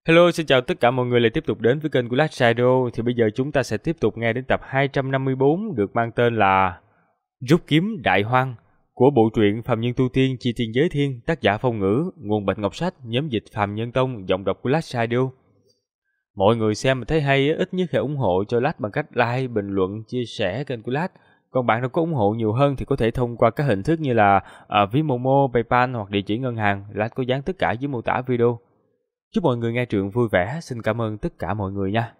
Hello, xin chào tất cả mọi người lại tiếp tục đến với kênh của Last Shadow. Thì bây giờ chúng ta sẽ tiếp tục nghe đến tập 254 được mang tên là Rút kiếm đại hoang của bộ truyện Phàm Nhân Tu Tiên Chi Tiên Giới Thiên, tác giả Phong Ngữ, nguồn Bạch Ngọc Sách, nhóm dịch Phàm Nhân Tông, giọng đọc của Last Shadow. Mọi người xem mà thấy hay ít nhất hãy ủng hộ cho Last bằng cách like, bình luận, chia sẻ kênh của Last. Còn bạn nào có ủng hộ nhiều hơn thì có thể thông qua các hình thức như là ví Momo, PayPal hoặc địa chỉ ngân hàng. Last có dán tất cả dưới mô tả video. Chúc mọi người nghe truyện vui vẻ, xin cảm ơn tất cả mọi người nha.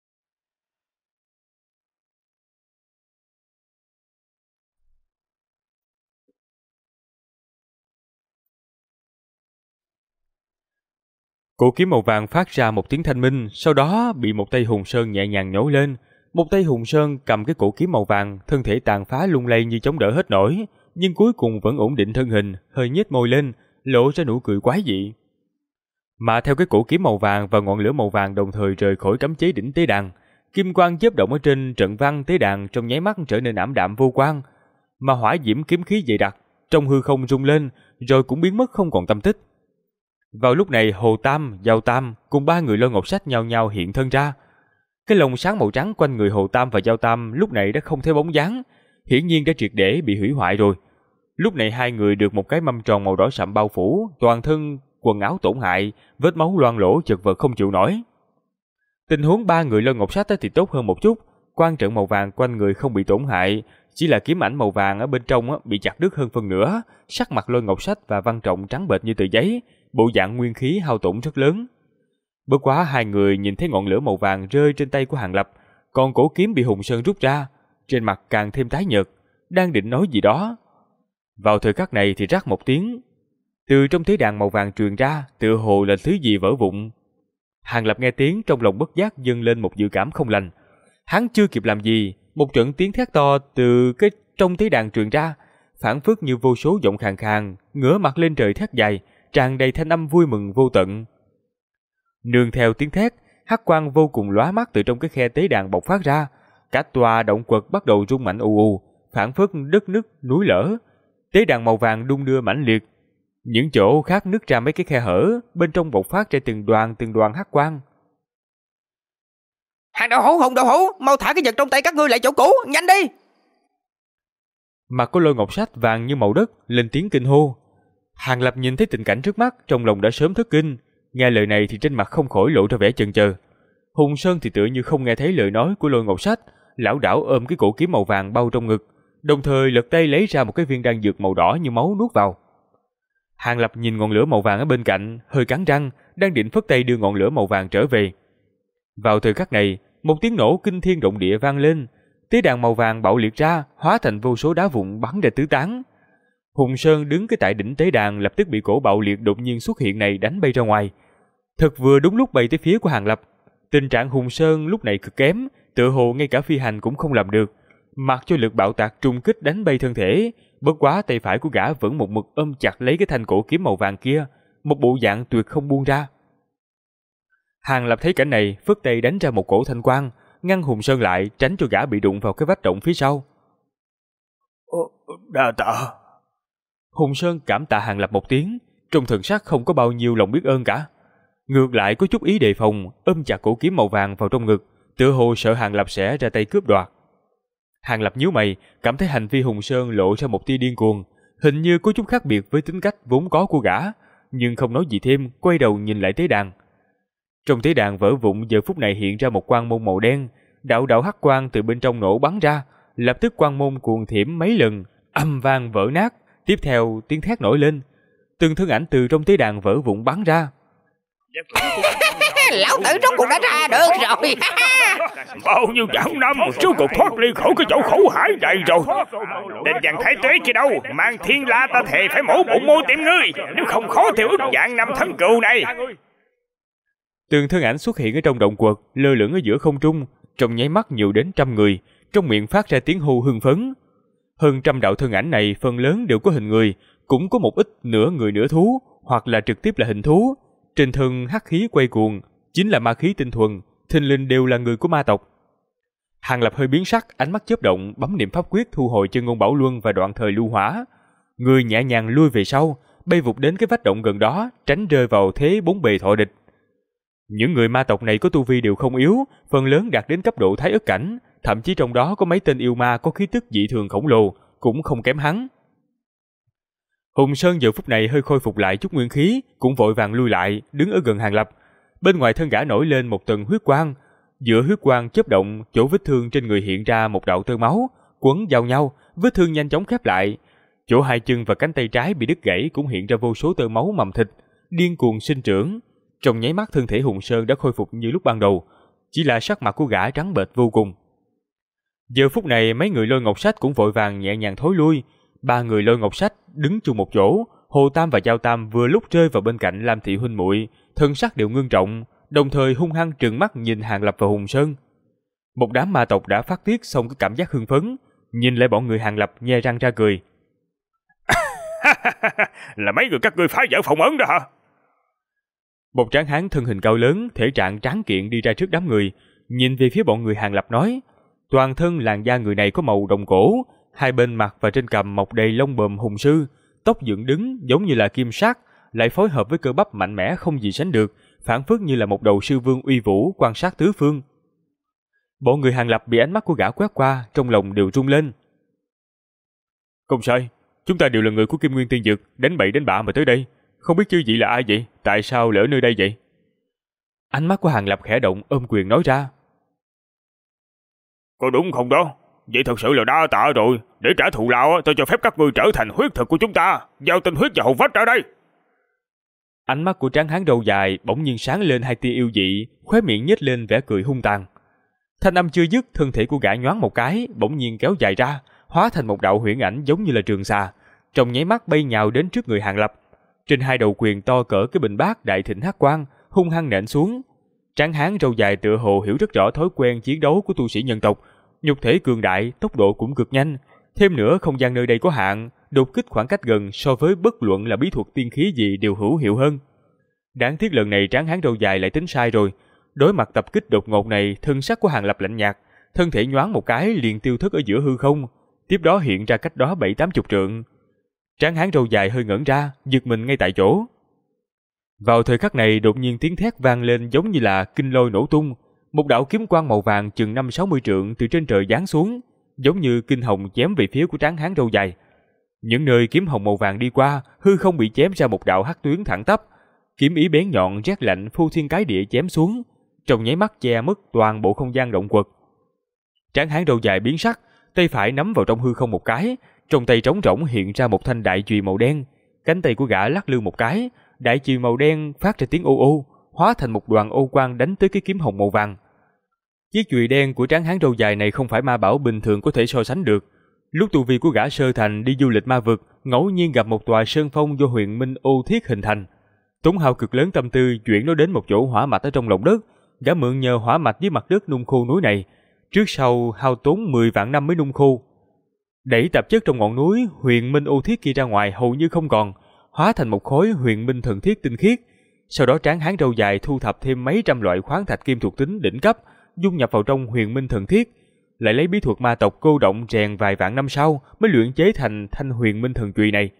Cổ kiếm màu vàng phát ra một tiếng thanh minh, sau đó bị một tay hùng sơn nhẹ nhàng nhổ lên. Một tay hùng sơn cầm cái cổ kiếm màu vàng, thân thể tàn phá lung lay như chống đỡ hết nổi, nhưng cuối cùng vẫn ổn định thân hình, hơi nhếch môi lên, lộ ra nụ cười quái dị. Mà theo cái cổ kiếm màu vàng và ngọn lửa màu vàng đồng thời rời khỏi cấm chế đỉnh tế đàn, kim quang chớp động ở trên trận văn tế đàn trong nháy mắt trở nên ảm đạm vô quang, mà hỏa diễm kiếm khí dày đặc trong hư không rung lên, rồi cũng biến mất không còn tăm tích. Vào lúc này, Hồ Tam, Giao Tam cùng ba người Lôi Ngọc Sách nhao nhao hiện thân ra. Cái lồng sáng màu trắng quanh người Hồ Tam và Giao Tam lúc này đã không thấy bóng dáng, hiển nhiên đã triệt để bị hủy hoại rồi. Lúc này hai người được một cái mâm tròn màu đỏ sậm bao phủ, toàn thân quần áo tổn hại, vết máu loang lổ chật vật không chịu nổi. Tình huống ba người Lôi Ngọc Sách thì tốt hơn một chút, quan trận màu vàng quanh người không bị tổn hại, chỉ là kiếm ảnh màu vàng ở bên trong bị chặt đứt hơn phần nửa, sắc mặt Lôi Ngọc Sách và Văn Trọng trắng bệch như tờ giấy, bộ dạng nguyên khí hao tổn rất lớn. Bất quá hai người nhìn thấy ngọn lửa màu vàng rơi trên tay của Hàng Lập, còn cổ kiếm bị Hùng Sơn rút ra, trên mặt càng thêm tái nhợt, đang định nói gì đó. Vào thời khắc này thì rắc một tiếng, từ trong thế đàn màu vàng truyền ra, tựa hồ là thứ gì vỡ vụn. Hàng Lập nghe tiếng trong lòng bất giác dâng lên một dự cảm không lành. Hắn chưa kịp làm gì, một trận tiếng thét to từ cái trong thế đàn truyền ra, phảng phất như vô số giọng khàn khàn, ngửa mặt lên trời thét dài, tràn đầy thanh âm vui mừng vô tận. Nương theo tiếng thét, hắc quang vô cùng lóa mắt từ trong cái khe tế đàn bộc phát ra, cả tòa động quật bắt đầu rung mạnh ù ù, phảng phất đất nứt núi lở. Tế đàn màu vàng đung đưa mãnh liệt, những chỗ khác nứt ra mấy cái khe hở, bên trong bộc phát ra từng đoàn hắc quang. Hàng đậu hũ, Hùng đậu hũ, mau thả cái vật trong tay các ngươi lại chỗ cũ, nhanh đi! Mặt của Lôi Ngọc Sách vàng như màu đất, lên tiếng kinh hô. Hàng Lập nhìn thấy tình cảnh trước mắt, trong lòng đã sớm thất kinh, nghe lời này thì trên mặt không khỏi lộ ra vẻ chần chờ. Hùng Sơn thì tựa như không nghe thấy lời nói của Lôi Ngọc Sách, lảo đảo ôm cái cổ kiếm màu vàng bao trong ngực, đồng thời lật tay lấy ra một cái viên đan dược màu đỏ như máu nuốt vào. Hàng Lập nhìn ngọn lửa màu vàng ở bên cạnh, hơi cắn răng, đang định phất tay đưa ngọn lửa màu vàng trở về. Vào thời khắc này, một tiếng nổ kinh thiên động địa vang lên, tế đàn màu vàng bạo liệt ra, hóa thành vô số đá vụn bắn ra tứ tán. Hùng Sơn đứng cái tại đỉnh tế đàn lập tức bị cổ bạo liệt đột nhiên xuất hiện này đánh bay ra ngoài. Thật vừa đúng lúc bay tới phía của Hàng Lập. Tình trạng Hùng Sơn lúc này cực kém, tựa hồ ngay cả phi hành cũng không làm được, mặc cho lực bạo tạc trùng kích đánh bay thân thể. Bất quá tay phải của gã vẫn một mực ôm chặt lấy cái thanh cổ kiếm màu vàng kia, một bộ dạng tuyệt không buông ra. Hàng Lập thấy cảnh này, phất tay đánh ra một cổ thanh quang, ngăn Hùng Sơn lại, tránh cho gã bị đụng vào cái vách động phía sau. Đa tạ. Hùng Sơn cảm tạ Hàng Lập một tiếng, trong thần sắc không có bao nhiêu lòng biết ơn cả. Ngược lại có chút ý đề phòng, ôm chặt cổ kiếm màu vàng vào trong ngực, tựa hồ sợ Hàng Lập sẽ ra tay cướp đoạt. Hàng Lập nhíu mày, cảm thấy hành vi Hùng Sơn lộ ra một tia điên cuồng, hình như có chút khác biệt với tính cách vốn có của gã, nhưng không nói gì thêm, quay đầu nhìn lại tế đàn. Trong tế đàn vỡ vụn giờ phút này hiện ra một quang môn màu đen, đạo đạo hắc quang từ bên trong nổ bắn ra, lập tức quang môn cuồng thiểm mấy lần, âm vang vỡ nát, tiếp theo tiếng thét nổi lên, từng thân ảnh từ trong tế đàn vỡ vụn bắn ra. Lão tử rốt cuộc đã ra được rồi. Bao nhiêu vạn năm rốt cuộc thoát ly khỏi cái chỗ khổ hải này rồi. Đến dàn thái tuế kia đâu, mang thiên la ta thề phải mổ bụng môi tiệm ngươi, nếu không khó tiêu ức vạn năm thân cừu này. Từng thân ảnh xuất hiện ở trong động quật, lơ lửng ở giữa không trung, trong nháy mắt nhiều đến 100 người, trong miệng phát ra tiếng hô hưng phấn. Hơn 100 đạo thân ảnh này phần lớn đều có hình người, cũng có một ít nửa người nửa thú, hoặc là trực tiếp là hình thú. Trên thân hắc khí quay cuồng, chính là ma khí tinh thuần, thình lình đều là người của ma tộc. Hàng Lập hơi biến sắc, ánh mắt chớp động, bấm niệm pháp quyết thu hồi chân ngôn bảo luân và đoạn thời lưu hỏa. Người nhẹ nhàng lui về sau, bay vụt đến cái vách động gần đó, tránh rơi vào thế bốn bề thọ địch. Những người ma tộc này có tu vi đều không yếu, phần lớn đạt đến cấp độ thái ức cảnh, thậm chí trong đó có mấy tên yêu ma có khí tức dị thường khổng lồ, cũng không kém hắn. Hùng Sơn giờ phút này hơi khôi phục lại chút nguyên khí, cũng vội vàng lui lại, đứng ở gần Hàng Lập. Bên ngoài thân gã nổi lên một tầng huyết quang, giữa huyết quang chớp động, chỗ vết thương trên người hiện ra một đạo tơ máu, quấn vào nhau, vết thương nhanh chóng khép lại. Chỗ hai chân và cánh tay trái bị đứt gãy cũng hiện ra vô số tơ máu mầm thịt, điên cuồng sinh trưởng. Trong nháy mắt thân thể Hùng Sơn đã khôi phục như lúc ban đầu, chỉ là sắc mặt của gã trắng bệch vô cùng. Giờ phút này mấy người Lôi Ngọc Sách cũng vội vàng nhẹ nhàng thối lui. Ba người Lôi Ngọc Sách đứng chung một chỗ, Hồ Tam và Giao Tam vừa lúc rơi vào bên cạnh Lam Thị huynh muội, thân sắc đều ngưng trọng, đồng thời hung hăng trừng mắt nhìn Hàng Lập và Hùng Sơn. Một đám ma tộc đã phát tiết xong cái cảm giác hưng phấn, nhìn lại bọn người Hàng Lập nhe răng ra cười. Là mấy người các ngươi phá vỡ phòng ấn đó hả? Một tráng hán thân hình cao lớn, thể trạng tráng kiện đi ra trước đám người, nhìn về phía bọn người Hàng Lập nói, toàn thân làn da người này có màu đồng cổ, hai bên mặt và trên cằm mọc đầy lông bờm hùng sư, tóc dựng đứng giống như là kim sắc, lại phối hợp với cơ bắp mạnh mẽ không gì sánh được, phảng phất như là một đầu sư vương uy vũ quan sát tứ phương. Bọn người Hàng Lập bị ánh mắt của gã quét qua, trong lòng đều rung lên. Không sai, chúng ta đều là người của Kim Nguyên Tiên Dực, đánh bậy đánh bạ mà tới đây. Không biết chư vị là ai vậy? Tại sao lại ở nơi đây vậy? Ánh mắt của Hàng Lập khẽ động, ôm quyền nói ra. Có đúng không đó? Vậy thật sự là đa tạ rồi. Để trả thù lao, tôi cho phép các ngươi trở thành huyết thực của chúng ta. Giao tinh huyết và hồn phách ra đây. Ánh mắt của tráng hán đầu dài bỗng nhiên sáng lên hai tia yêu dị, khóe miệng nhếch lên vẻ cười hung tàn. Thanh âm chưa dứt, thân thể của gã nhoáng một cái, bỗng nhiên kéo dài ra, hóa thành một đạo huyễn ảnh giống như là trường xà, trong nháy mắt bay nhào đến trước người Hàng Lập. Trên hai đầu quyền to cỡ cái bình bát đại thịnh hắc quang, hung hăng nện xuống. Tráng hán râu dài tựa hồ hiểu rất rõ thói quen chiến đấu của tu sĩ nhân tộc, nhục thể cường đại, tốc độ cũng cực nhanh. Thêm nữa không gian nơi đây có hạn, đột kích khoảng cách gần so với bất luận là bí thuật tiên khí gì đều hữu hiệu hơn. Đáng tiếc lần này tráng hán râu dài lại tính sai rồi. Đối mặt tập kích đột ngột này, thân sắc của Hàng Lập lạnh nhạt, thân thể nhoáng một cái liền tiêu thất ở giữa hư không, tiếp đó hiện ra cách đó 7-80 trượng. Tráng hán râu dài hơi ngẩn ra, giật mình ngay tại chỗ. Vào thời khắc này đột nhiên tiếng thét vang lên giống như là kinh lôi nổ tung, một đạo kiếm quang màu vàng chừng 50-60 trượng từ trên trời giáng xuống, giống như kinh hồng chém về phía của tráng hán râu dài. Những nơi kiếm hồng màu vàng đi qua, hư không bị chém ra một đạo hắc tuyến thẳng tắp, kiếm ý bén nhọn rét lạnh phu thiên cái địa chém xuống, trong nháy mắt che mất toàn bộ không gian động quật. Tráng hán râu dài biến sắc, tay phải nắm vào trong hư không một cái, trong tay trống rỗng hiện ra một thanh đại chùy màu đen, cánh tay của gã lắc lư một cái, đại chùy màu đen phát ra tiếng ô ô, hóa thành một đoàn ô quang đánh tới cái kiếm hồng màu vàng. Chiếc chùy đen của tráng hán râu dài này không phải ma bảo bình thường có thể so sánh được. Lúc tu vi của gã sơ thành đi du lịch ma vực, ngẫu nhiên gặp một tòa sơn phong do huyền minh ô thiết hình thành, tốn hao cực lớn tâm tư chuyển nó đến một chỗ hỏa mạch ở trong lòng đất. Gã mượn nhờ hỏa mạch dưới mặt đất nung khô núi này, trước sau hao tốn 10 vạn năm mới nung khô. Đẩy tạp chất trong ngọn núi huyền minh ô thiết kia ra ngoài hầu như không còn, hóa thành một khối huyền minh thần thiết tinh khiết. Sau đó tráng hán râu dài thu thập thêm mấy trăm loại khoáng thạch kim thuộc tính đỉnh cấp, dung nhập vào trong huyền minh thần thiết, lại lấy bí thuật ma tộc cô động rèn vài vạn năm sau mới luyện chế thành thanh huyền minh thần chùy này.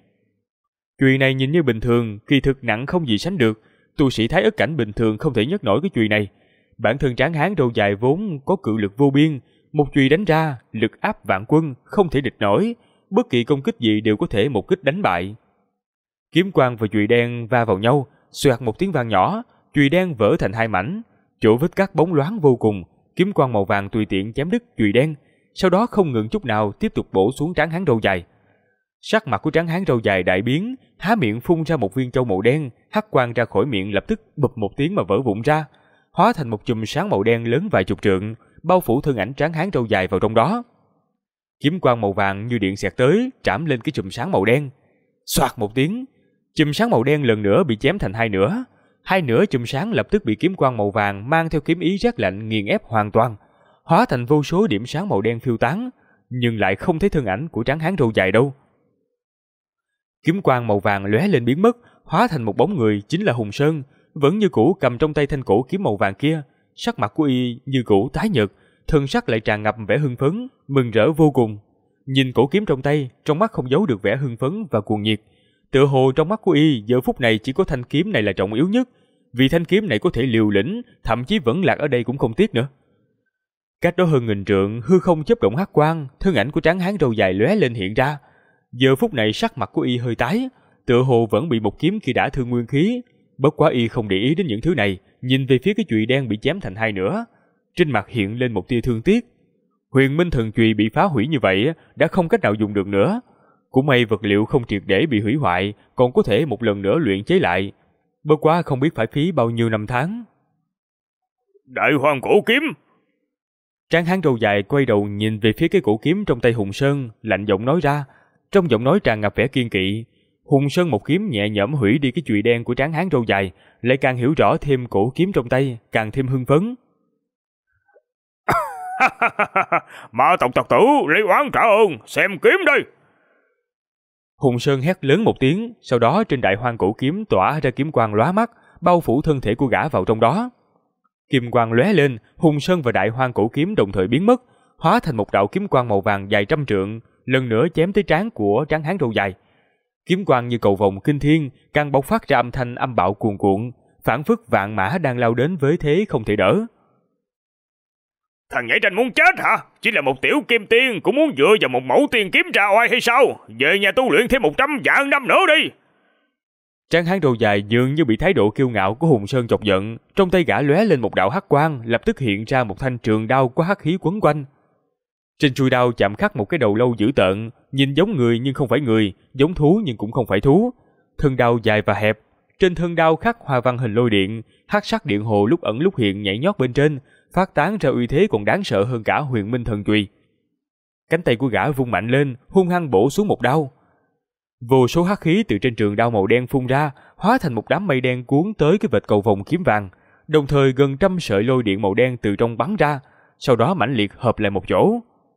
Chùy này nhìn như bình thường, kỳ thực nặng không gì sánh được, tu sĩ thái ức cảnh bình thường không thể nhấc nổi cái chùy này. Bản thân tráng hán râu dài vốn có cự lực vô biên, một chùy đánh ra, lực áp vạn quân, không thể địch nổi, bất kỳ công kích gì đều có thể một kích đánh bại. Kiếm quang và chùy đen va vào nhau, xoẹt một tiếng vang nhỏ, chùy đen vỡ thành hai mảnh, chỗ vết cắt bóng loáng vô cùng, kiếm quang màu vàng tùy tiện chém đứt chùy đen, sau đó không ngừng chút nào tiếp tục bổ xuống tráng hán râu dài. Sắc mặt của tráng hán râu dài đại biến, há miệng phun ra một viên châu màu đen, hắc quang ra khỏi miệng lập tức bụp một tiếng mà vỡ vụn ra, hóa thành một chùm sáng màu đen lớn vài chục trượng, bao phủ thân ảnh tráng hán râu dài vào trong đó. Kiếm quang màu vàng như điện xẹt tới, trảm lên cái chùm sáng màu đen. Xoạt một tiếng, chùm sáng màu đen lần nữa bị chém thành hai nửa. Hai nửa chùm sáng lập tức bị kiếm quang màu vàng mang theo kiếm ý rét lạnh nghiền ép hoàn toàn, hóa thành vô số điểm sáng màu đen phiêu tán, nhưng lại không thấy thân ảnh của tráng hán râu dài đâu. Kiếm quang màu vàng lóe lên biến mất, hóa thành một bóng người chính là Hùng Sơn, vẫn như cũ cầm trong tay thanh cổ kiếm màu vàng kia. Sắc mặt của y như cũ tái nhợt, thân sắc lại tràn ngập vẻ hưng phấn, mừng rỡ vô cùng. Nhìn cổ kiếm trong tay, trong mắt không giấu được vẻ hưng phấn và cuồng nhiệt. Tựa hồ trong mắt của y giờ phút này chỉ có thanh kiếm này là trọng yếu nhất, vì thanh kiếm này có thể liều lĩnh, thậm chí vẫn lạc ở đây cũng không tiếc nữa. Cách đó hơn nghìn trượng, hư không chớp động hắc quang, thân ảnh của tráng hán râu dài lóe lên hiện ra. Giờ phút này sắc mặt của y hơi tái, tựa hồ vẫn bị một kiếm kia đả thương nguyên khí. Bất quá y không để ý đến những thứ này, nhìn về phía cái chùy đen bị chém thành hai nửa, trên mặt hiện lên một tia thương tiếc. Huyền Minh Thần Chùy bị phá hủy như vậy đã không cách nào dùng được nữa. Cũng may vật liệu không triệt để bị hủy hoại, còn có thể một lần nữa luyện chế lại. Bất quá không biết phải phí bao nhiêu năm tháng. Đại Hoàng Cổ Kiếm. Tráng hán râu dài quay đầu nhìn về phía cái cổ kiếm trong tay Hùng Sơn, lạnh giọng nói ra. Trong giọng nói tràn ngập vẻ kiên kỵ. Hùng Sơn một kiếm nhẹ nhõm hủy đi cái chùy đen của tráng hán râu dài, lại càng hiểu rõ thêm cổ kiếm trong tay, càng thêm hưng phấn. Ma tộc tộc tử lấy oán trả ơn, xem kiếm đây. Hùng Sơn hét lớn một tiếng, sau đó trên đại hoang cổ kiếm tỏa ra kiếm quang lóa mắt, bao phủ thân thể của gã vào trong đó. Kim quang lóe lên, Hùng Sơn và đại hoang cổ kiếm đồng thời biến mất, hóa thành một đạo kiếm quang màu vàng dài trăm trượng, lần nữa chém tới trán của tráng hán râu dài. Kiếm quang như cầu vồng kinh thiên, càng bộc phát ra âm thanh âm bạo cuồn cuộn, phảng phất vạn mã đang lao đến với thế không thể đỡ. Thằng nhảy tranh muốn chết hả? Chỉ là một tiểu kim tiên cũng muốn dựa vào một mẫu tiên kiếm ra oai hay sao? Về nhà tu luyện thêm 100 vạn năm nữa đi. Tráng hán râu dài dường như bị thái độ kiêu ngạo của Hùng Sơn chọc giận, trong tay gã lóe lên một đạo hắc quang, lập tức hiện ra một thanh trường đao có hắc khí quấn quanh. Trên chuôi đao chạm khắc một cái đầu lâu dữ tợn, nhìn giống người nhưng không phải người, giống thú nhưng cũng không phải thú. Thân đao dài và hẹp, trên thân đao khắc hoa văn hình lôi điện, hắc sắc điện hồ lúc ẩn lúc hiện nhảy nhót bên trên, phát tán ra uy thế còn đáng sợ hơn cả Huyền Minh Thần Chùy. Cánh tay của gã vung mạnh lên, hung hăng bổ xuống một đao. Vô số hắc khí từ trên trường đao màu đen phun ra, hóa thành một đám mây đen cuốn tới cái vệt cầu vồng kiếm vàng, đồng thời gần trăm sợi lôi điện màu đen từ trong bắn ra, sau đó mãnh liệt hợp lại một chỗ.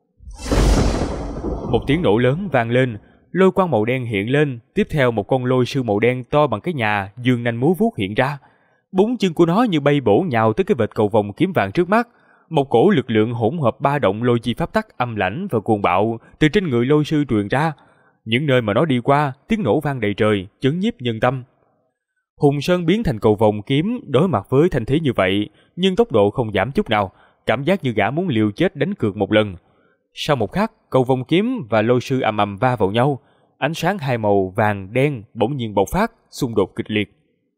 Một tiếng nổ lớn vang lên, lôi quang màu đen hiện lên, tiếp theo một con lôi sư màu đen to bằng cái nhà, dương nanh múa vuốt hiện ra. 4 chân của nó như bay bổ nhào tới cái vệt cầu vồng kiếm vàng trước mắt. Một cổ lực lượng hỗn hợp ba động lôi chi pháp tắc âm lãnh và cuồng bạo từ trên người lôi sư truyền ra. Những nơi mà nó đi qua, tiếng nổ vang đầy trời, chấn nhiếp nhân tâm. Hùng Sơn biến thành cầu vồng kiếm đối mặt với thanh thế như vậy, nhưng tốc độ không giảm chút nào, cảm giác như gã muốn liều chết đánh cược một lần. Sau một khắc, cầu vồng kiếm và lôi sư ầm ầm va vào nhau, ánh sáng hai màu vàng đen bỗng nhiên bộc phát, xung đột kịch liệt.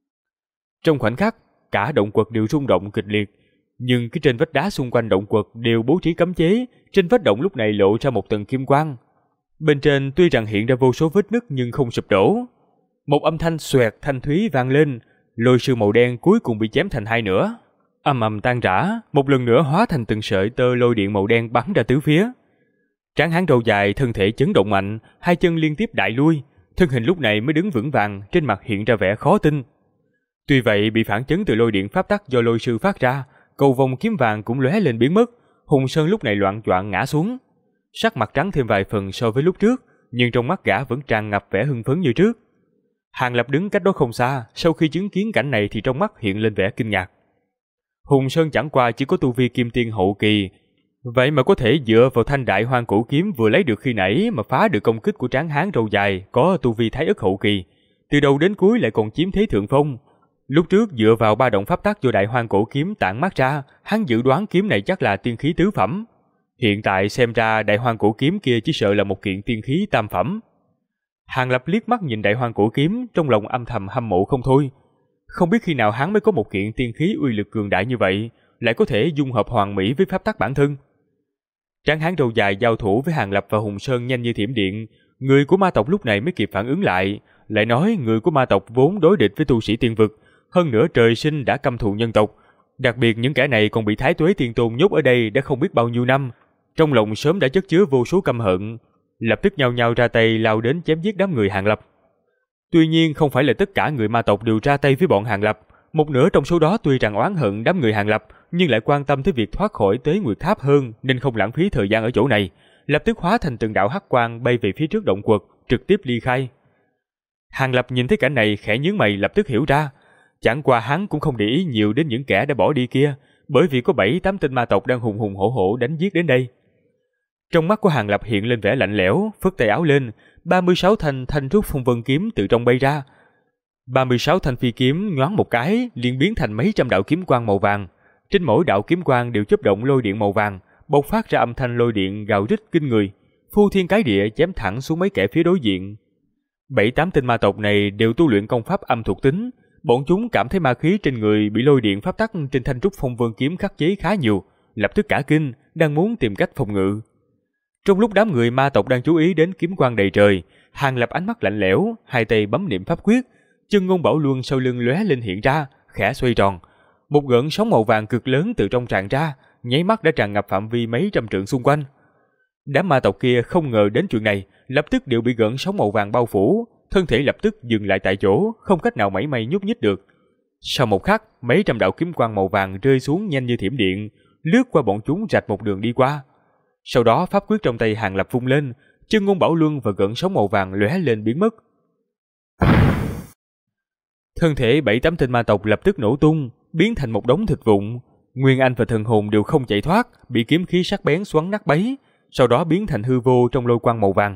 Trong khoảnh khắc, cả động quật đều rung động kịch liệt, nhưng cái trên vách đá xung quanh động quật đều bố trí cấm chế, trên vách động lúc này lộ ra một tầng kim quang. Bên trên tuy rằng hiện ra vô số vết nứt nhưng không sụp đổ. Một âm thanh xoẹt thanh thúy vang lên, lôi sư màu đen cuối cùng bị chém thành hai nửa, ầm ầm tan rã, một lần nữa hóa thành từng sợi tơ lôi điện màu đen bắn ra tứ phía. Tráng hán râu dài thân thể chấn động mạnh, hai chân liên tiếp đại lui, thân hình lúc này mới đứng vững vàng, trên mặt hiện ra vẻ khó tin. Tuy vậy bị phản chấn từ lôi điện pháp tắc do lôi sư phát ra, cầu vồng kiếm vàng cũng lóe lên biến mất. Hùng Sơn lúc này loạng choạng ngã xuống, sắc mặt trắng thêm vài phần so với lúc trước, nhưng trong mắt gã vẫn tràn ngập vẻ hưng phấn như trước. Hàng Lập đứng cách đó không xa, sau khi chứng kiến cảnh này thì trong mắt hiện lên vẻ kinh ngạc. Hùng Sơn chẳng qua chỉ có tu vi kim tiên hậu kỳ, vậy mà có thể dựa vào thanh đại hoang cổ kiếm vừa lấy được khi nãy mà phá được công kích của tráng hán râu dài có tu vi thái ức hậu kỳ, từ đầu đến cuối lại còn chiếm thế thượng phong. Lúc trước dựa vào ba động pháp tắc do đại hoang cổ kiếm tản mát ra, hắn dự đoán kiếm này chắc là tiên khí tứ phẩm. Hiện tại xem ra đại hoang cổ kiếm kia chỉ sợ là một kiện tiên khí tam phẩm. Hàng Lập liếc mắt nhìn đại hoang cổ kiếm, trong lòng âm thầm hâm mộ không thôi. Không biết khi nào hắn mới có một kiện tiên khí uy lực cường đại như vậy, lại có thể dung hợp hoàn mỹ với pháp tắc bản thân. Tráng hán râu dài giao thủ với Hàng Lập và Hùng Sơn nhanh như thiểm điện, người của ma tộc lúc này mới kịp phản ứng lại, lại nói người của ma tộc vốn đối địch với tu sĩ tiên vực, hơn nữa trời sinh đã căm thù nhân tộc, đặc biệt những kẻ này còn bị Thái Tuế Tiên Tôn nhốt ở đây đã không biết bao nhiêu năm, trong lòng sớm đã chất chứa vô số căm hận, lập tức nhao nhao ra tay lao đến chém giết đám người Hàng Lập. Tuy nhiên không phải là tất cả người ma tộc đều ra tay với bọn Hàng Lập, một nửa trong số đó tuy rằng oán hận đám người Hàng Lập, nhưng lại quan tâm tới việc thoát khỏi Tế Nguyệt Tháp hơn nên không lãng phí thời gian ở chỗ này, lập tức hóa thành từng đạo hắc quang bay về phía trước động quật, trực tiếp ly khai. Hàng Lập nhìn thấy cảnh này khẽ nhướng mày lập tức hiểu ra, chẳng qua hắn cũng không để ý nhiều đến những kẻ đã bỏ đi kia, bởi vì có 7-8 tên ma tộc đang hùng hùng hổ hổ đánh giết đến đây. Trong mắt của Hàng Lập hiện lên vẻ lạnh lẽo, phất tay áo lên, 36 thanh rút phong vân kiếm từ trong bay ra. 36 thanh phi kiếm nhoáng một cái liền biến thành mấy trăm đạo kiếm quang màu vàng. Trên mỗi đạo kiếm quang đều chớp động lôi điện màu vàng, bộc phát ra âm thanh lôi điện gào rít kinh người, phô thiên cái địa chém thẳng xuống mấy kẻ phía đối diện. 7-8 tên ma tộc này đều tu luyện công pháp âm thuộc tính, bọn chúng cảm thấy ma khí trên người bị lôi điện pháp tắc trên thanh trúc phong vân kiếm khắc chế khá nhiều, lập tức cả kinh, đang muốn tìm cách phòng ngự. Trong lúc đám người ma tộc đang chú ý đến kiếm quang đầy trời, Hàng Lập ánh mắt lạnh lẽo, hai tay bấm niệm pháp quyết, chân ngôn bảo luân sau lưng lóe lên hiện ra, khẽ xoay tròn. Một gợn sóng màu vàng cực lớn từ trong tràn ra, nháy mắt đã tràn ngập phạm vi mấy trăm trượng xung quanh. Đám ma tộc kia không ngờ đến chuyện này, lập tức đều bị gợn sóng màu vàng bao phủ, thân thể lập tức dừng lại tại chỗ, không cách nào mảy may nhúc nhích được. Sau một khắc, mấy trăm đạo kiếm quang màu vàng rơi xuống nhanh như thiểm điện, lướt qua bọn chúng rạch một đường đi qua. Sau đó pháp quyết trong tay Hàng Lập vung lên, chân ngôn bảo luân và gợn sóng màu vàng lóe lên biến mất. Thân thể 7-8 tên ma tộc lập tức nổ tung, biến thành một đống thịt vụn. Nguyên Anh và thần hồn đều không chạy thoát, bị kiếm khí sắc bén xoắn nát bấy, sau đó biến thành hư vô trong lôi quang màu vàng.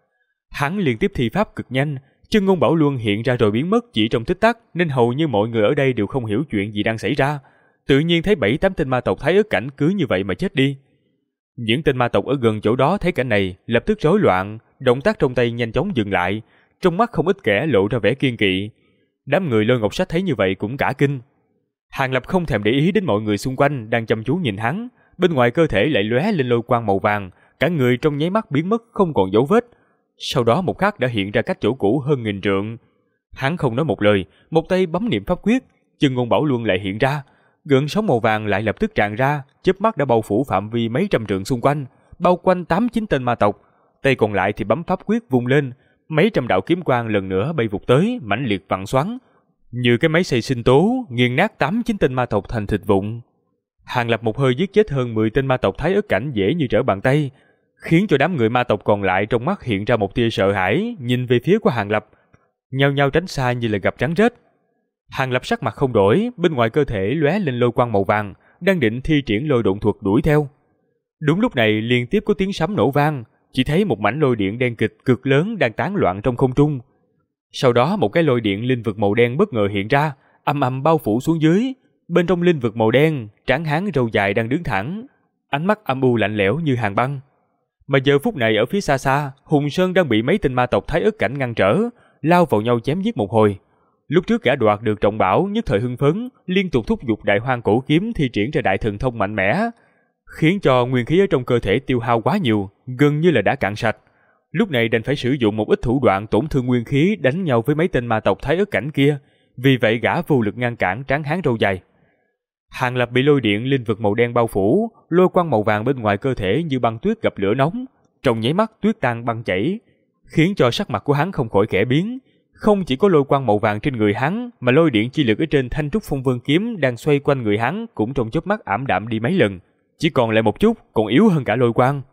Hắn liên tiếp thi pháp cực nhanh, chân ngôn bảo luân hiện ra rồi biến mất chỉ trong tích tắc, nên hầu như mọi người ở đây đều không hiểu chuyện gì đang xảy ra. Tự nhiên thấy 7-8 tên ma tộc Thái Ức cảnh cứ như vậy mà chết đi. Những tên ma tộc ở gần chỗ đó thấy cảnh này, lập tức rối loạn, động tác trong tay nhanh chóng dừng lại, trong mắt không ít kẻ lộ ra vẻ kiên kỵ. Đám người Lôi Ngọc Sách thấy như vậy cũng cả kinh. Hàng Lập không thèm để ý đến mọi người xung quanh đang chăm chú nhìn hắn, bên ngoài cơ thể lại lóe lên lôi quang màu vàng, cả người trong nháy mắt biến mất không còn dấu vết. Sau đó một khắc đã hiện ra cách chỗ cũ hơn 1000 trượng. Hắn không nói một lời, một tay bấm niệm pháp quyết, chân ngôn bảo luân lại hiện ra, gợn sóng màu vàng lại lập tức tràn ra, chớp mắt đã bao phủ phạm vi mấy trăm trượng xung quanh, bao quanh 8-9 tên ma tộc. Tay còn lại thì bấm pháp quyết vung lên, mấy trăm đạo kiếm quang lần nữa bay vụt tới, mãnh liệt vặn xoắn, như cái máy xay sinh tố, nghiền nát 8-9 tên ma tộc thành thịt vụn. Hàng Lập một hơi giết chết hơn 10 tên ma tộc Thái Ức cảnh dễ như trở bàn tay, khiến cho đám người ma tộc còn lại trong mắt hiện ra một tia sợ hãi, nhìn về phía của Hàng Lập, nhao nhao tránh xa như là gặp rắn rết. Hàng Lập sắc mặt không đổi, bên ngoài cơ thể lóe lên lôi quang màu vàng, đang định thi triển lôi độn thuật đuổi theo. Đúng lúc này liên tiếp có tiếng sấm nổ vang, chỉ thấy một mảnh lôi điện đen kịch cực lớn đang tán loạn trong không trung. Sau đó một cái lôi điện linh vực màu đen bất ngờ hiện ra, ầm ầm bao phủ xuống dưới. Bên trong linh vực màu đen, tráng hán râu dài đang đứng thẳng, ánh mắt âm u lạnh lẽo như hàn băng. Mà giờ phút này ở phía xa xa, Hùng Sơn đang bị mấy tên ma tộc Thái Ức cảnh ngăn trở, lao vào nhau chém giết một hồi. Lúc trước gã đoạt được trọng bảo, nhất thời hưng phấn, liên tục thúc giục đại hoang cổ kiếm thi triển ra đại thần thông mạnh mẽ, khiến cho nguyên khí ở trong cơ thể tiêu hao quá nhiều, gần như là đã cạn sạch. Lúc này đành phải sử dụng một ít thủ đoạn tổn thương nguyên khí đánh nhau với mấy tên ma tộc Thái Ức cảnh kia, vì vậy gã vô lực ngăn cản tráng hán râu dài. Hàng Lập bị lôi điện linh vực màu đen bao phủ, lôi quang màu vàng bên ngoài cơ thể như băng tuyết gặp lửa nóng, trong nháy mắt tuyết tan băng chảy, khiến cho sắc mặt của hắn không khỏi khẽ biến. Không chỉ có lôi quang màu vàng trên người hắn, mà lôi điện chi lực ở trên thanh trúc phong vân kiếm đang xoay quanh người hắn cũng trong chớp mắt ảm đạm đi mấy lần, chỉ còn lại một chút, còn yếu hơn cả lôi quang.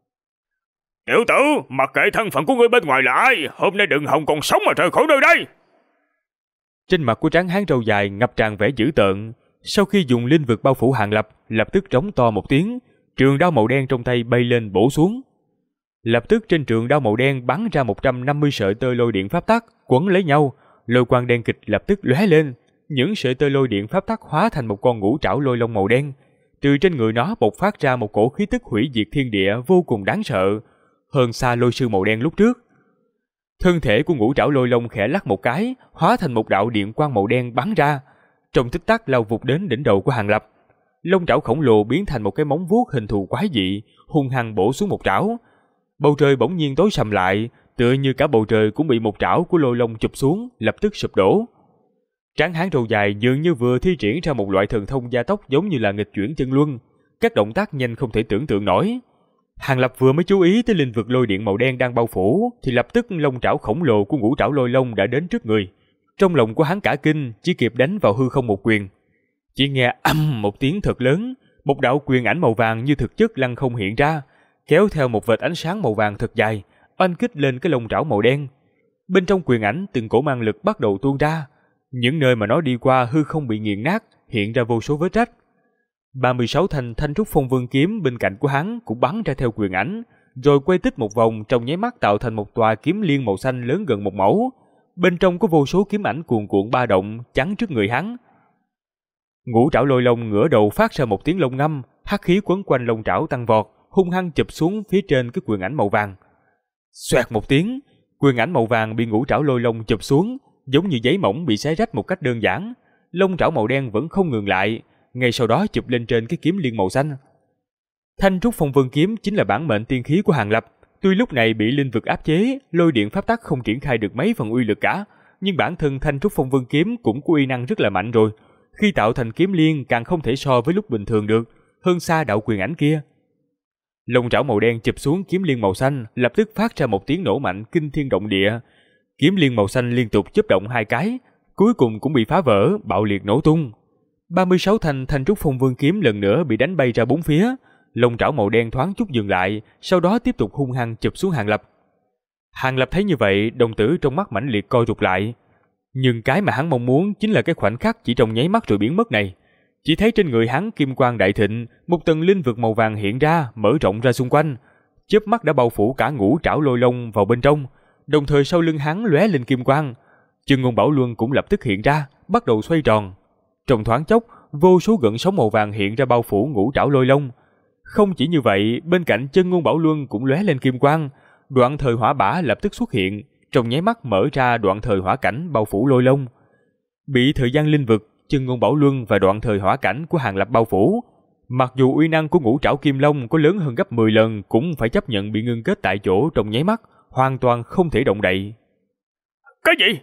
Tiểu tử, mặc kệ thân phận của ngươi bên ngoài là ai, hôm nay đừng hòng còn sống mà rời khỏi nơi đây. Trên mặt của tráng hán râu dài ngập tràn vẻ dữ tợn. Sau khi dùng linh vực bao phủ Hàng Lập, lập tức rống to một tiếng, trường đao màu đen trong tay bay lên bổ xuống. Lập tức trên trường đao màu đen bắn ra 150 sợi tơ lôi điện pháp tắc quấn lấy nhau, lôi quang đen kịch lập tức lóe lên, những sợi tơ lôi điện pháp tắc hóa thành một con ngũ trảo lôi long màu đen. Từ trên người nó bộc phát ra một cổ khí tức hủy diệt thiên địa vô cùng đáng sợ, hơn xa lôi sư màu đen lúc trước. Thân thể của ngũ trảo lôi long khẽ lắc một cái, hóa thành một đạo điện quang màu đen bắn ra, trong tích tắc lao vụt đến đỉnh đầu của Hàng Lập. Long trảo khổng lồ biến thành một cái móng vuốt hình thù quái dị, hung hăng bổ xuống một trảo. Bầu trời bỗng nhiên tối sầm lại, tựa như cả bầu trời cũng bị một trảo của lôi long chụp xuống, lập tức sụp đổ. Tráng hán râu dài dường như vừa thi triển ra một loại thần thông gia tốc giống như là nghịch chuyển chân luân, các động tác nhanh không thể tưởng tượng nổi. Hàng Lập vừa mới chú ý tới linh vực lôi điện màu đen đang bao phủ, thì lập tức long trảo khổng lồ của ngũ trảo lôi long đã đến trước người. Trong lòng của hắn cả kinh, chỉ kịp đánh vào hư không một quyền. Chỉ nghe âm một tiếng thật lớn, một đạo quyền ảnh màu vàng như thực chất lăng không hiện ra, kéo theo một vệt ánh sáng màu vàng thật dài, oanh kích lên cái lông trảo màu đen. Bên trong quyền ảnh từng cổ mang lực bắt đầu tuôn ra, những nơi mà nó đi qua hư không bị nghiền nát, hiện ra vô số vết rách. 36 thanh trúc phong vân kiếm bên cạnh của hắn cũng bắn ra theo quyền ảnh, rồi quay tích một vòng, trong nháy mắt tạo thành một tòa kiếm liên màu xanh lớn gần một mẫu. bên trong có vô số kiếm ảnh cuồn cuộn ba động chắn trước người hắn. Ngũ trảo lôi long ngửa đầu phát ra một tiếng long ngâm, hắc khí quấn quanh lông trảo tăng vọt, hung hăng chụp xuống phía trên cái quyền ảnh màu vàng. Xoẹt một tiếng, quyền ảnh màu vàng bị ngũ trảo lôi long chụp xuống, giống như giấy mỏng bị xé rách một cách đơn giản. Lông trảo màu đen vẫn không ngừng lại, ngay sau đó chụp lên trên cái kiếm liên màu xanh. Thanh trúc phong vân kiếm chính là bản mệnh tiên khí của Hàn Lập. Tuy lúc này bị linh vực áp chế, lôi điện pháp tắc không triển khai được mấy phần uy lực cả, nhưng bản thân thanh trúc phong vân kiếm cũng có uy năng rất là mạnh rồi. Khi tạo thành kiếm liên càng không thể so với lúc bình thường được, hơn xa đạo quyền ảnh kia. Lông trảo màu đen chụp xuống kiếm liên màu xanh, lập tức phát ra một tiếng nổ mạnh kinh thiên động địa. Kiếm liên màu xanh liên tục chớp động 2 cái, cuối cùng cũng bị phá vỡ, bạo liệt nổ tung. 36 thanh thanh trúc phong vương kiếm lần nữa bị đánh bay ra bốn phía. Lông trảo màu đen thoáng chút dừng lại, sau đó tiếp tục hung hăng chụp xuống Hàn Lập. Hàn Lập thấy như vậy, đồng tử trong mắt mãnh liệt co rụt lại. Nhưng cái mà hắn mong muốn chính là cái khoảnh khắc chỉ trong nháy mắt rồi biến mất này. Chỉ thấy trên người hắn kim quang đại thịnh, một tầng linh vực màu vàng hiện ra, mở rộng ra xung quanh, chớp mắt đã bao phủ cả ngũ trảo lôi long vào bên trong. Đồng thời sau lưng hắn lóe lên kim quang, Chân Ngôn Bảo Luân cũng lập tức hiện ra, bắt đầu xoay tròn. Trong thoáng chốc, vô số gợn sóng màu vàng hiện ra bao phủ ngũ trảo lôi long. Không chỉ như vậy, bên cạnh Chân Ngôn Bảo Luân cũng lóe lên kim quang, đoạn thời hỏa bả lập tức xuất hiện, trong nháy mắt mở ra đoạn thời hỏa cảnh bao phủ lôi long. Bị thời gian linh vực, Chân Ngôn Bảo Luân và đoạn thời hỏa cảnh của Hàn Lập bao phủ, mặc dù uy năng của ngũ trảo kim long có lớn hơn gấp 10 lần cũng phải chấp nhận bị ngưng kết tại chỗ trong nháy mắt, hoàn toàn không thể động đậy. Cái gì?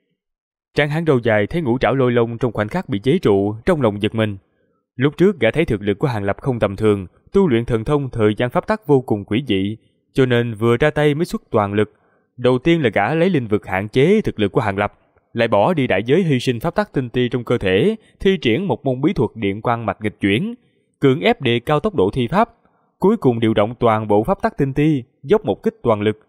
Tráng hán râu dài thấy ngũ trảo lôi long trong khoảnh khắc bị chế trụ, trong lòng giật mình. Lúc trước gã thấy thực lực của Hàn Lập không tầm thường, tu luyện thần thông thời gian pháp tắc vô cùng quỷ dị, cho nên vừa ra tay mới xuất toàn lực. Đầu tiên là gã lấy linh vực hạn chế thực lực của Hàn Lập, lại bỏ đi đại giới hy sinh pháp tắc tinh ti trong cơ thể, thi triển một môn bí thuật điện quang mạch nghịch chuyển, cưỡng ép đề cao tốc độ thi pháp, cuối cùng điều động toàn bộ pháp tắc tinh ti, dốc một kích toàn lực.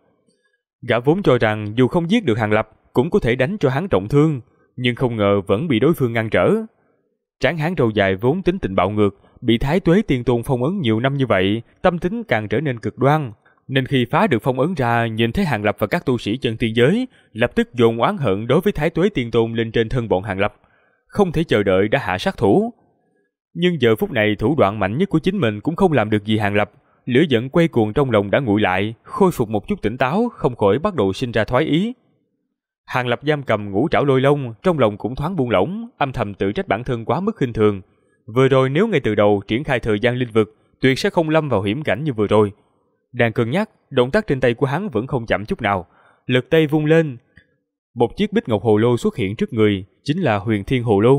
Gã vốn cho rằng dù không giết được Hàn Lập cũng có thể đánh cho hắn trọng thương, nhưng không ngờ vẫn bị đối phương ngăn trở. Tráng hán râu dài vốn tính tình bạo ngược, bị Thái Tuế Tiên Tôn phong ấn nhiều năm như vậy, tâm tính càng trở nên cực đoan, nên khi phá được phong ấn ra, nhìn thấy Hàn Lập và các tu sĩ chân tiên giới, lập tức dồn oán hận đối với Thái Tuế Tiên Tôn lên trên thân bọn Hàn Lập, không thể chờ đợi đã hạ sát thủ. Nhưng giờ phút này thủ đoạn mạnh nhất của chính mình cũng không làm được gì Hàn Lập, lửa giận quay cuồng trong lòng đã nguội lại, khôi phục một chút tỉnh táo, không khỏi bắt đầu sinh ra thoái ý. Hàn Lập giam cầm ngũ trảo lôi long, trong lòng cũng thoáng buông lỏng, âm thầm tự trách bản thân quá mức khinh thường. Vừa rồi nếu ngay từ đầu triển khai thời gian linh vực, tuyệt sẽ không lâm vào hiểm cảnh như vừa rồi. Đang cân nhắc, động tác trên tay của hắn vẫn không chậm chút nào, lực tay vung lên, một chiếc bích ngọc hồ lô xuất hiện trước người, chính là Huyền Thiên Hồ Lô.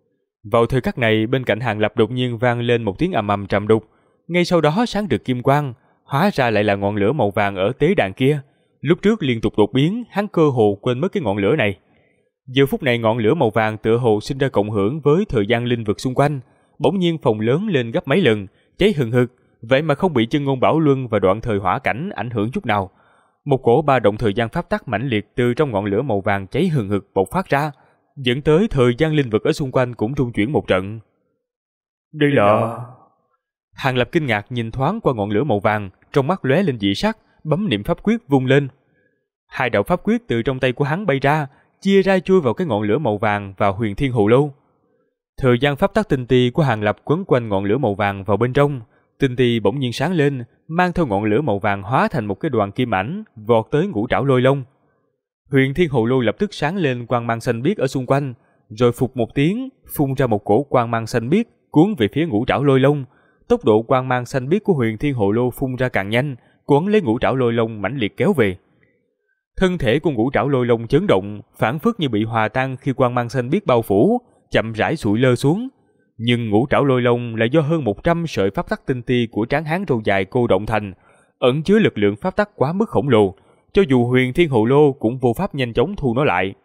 Vào thời khắc này, bên cạnh Hàn Lập đột nhiên vang lên một tiếng ầm ầm trầm đục, ngay sau đó sáng rực kim quang, hóa ra lại là ngọn lửa màu vàng ở tế đàn kia. Lúc trước liên tục đột biến, hắn cơ hồ quên mất cái ngọn lửa này. Giờ phút này ngọn lửa màu vàng tựa hồ sinh ra cộng hưởng với thời gian linh vực xung quanh, bỗng nhiên phồng lớn lên gấp mấy lần, cháy hừng hực, vậy mà không bị Chân Ngôn Bảo Luân và đoạn thời hỏa cảnh ảnh hưởng chút nào. Một cổ ba động thời gian pháp tắc mãnh liệt từ trong ngọn lửa màu vàng cháy hừng hực bộc phát ra, dẫn tới thời gian linh vực ở xung quanh cũng rung chuyển một trận. Đây là... Hàn Lập kinh ngạc nhìn thoáng qua ngọn lửa màu vàng, trong mắt lóe lên dị sắc, bấm niệm pháp quyết vung lên. Hai đạo pháp quyết từ trong tay của hắn bay ra, chia ra chui vào cái ngọn lửa màu vàng và Huyền Thiên Hồ Lô. Thời gian pháp tắc tinh ti của Hàn Lập quấn quanh ngọn lửa màu vàng vào bên trong, tinh ti bỗng nhiên sáng lên, mang theo ngọn lửa màu vàng hóa thành một cái đoàn kim ảnh, vọt tới ngũ trảo lôi long. Huyền Thiên Hồ Lô lập tức sáng lên quang mang xanh biếc ở xung quanh, rồi phụt một tiếng, phun ra một cổ quang mang xanh biếc cuốn về phía ngũ trảo lôi long. Tốc độ quang mang xanh biếc của Huyền Thiên Hồ Lô phun ra càng nhanh, quấn lấy ngũ trảo lôi long mãnh liệt kéo về. Thân thể của ngũ trảo lôi long chấn động, phảng phất như bị hòa tan khi quang mang xanh biếc bao phủ, chậm rãi sụi lơ xuống. Nhưng ngũ trảo lôi long là do hơn 100 sợi pháp tắc tinh ti của tráng hán râu dài cô động thành, ẩn chứa lực lượng pháp tắc quá mức khổng lồ, cho dù Huyền Thiên Hồ Lô cũng vô pháp nhanh chóng thu nó lại.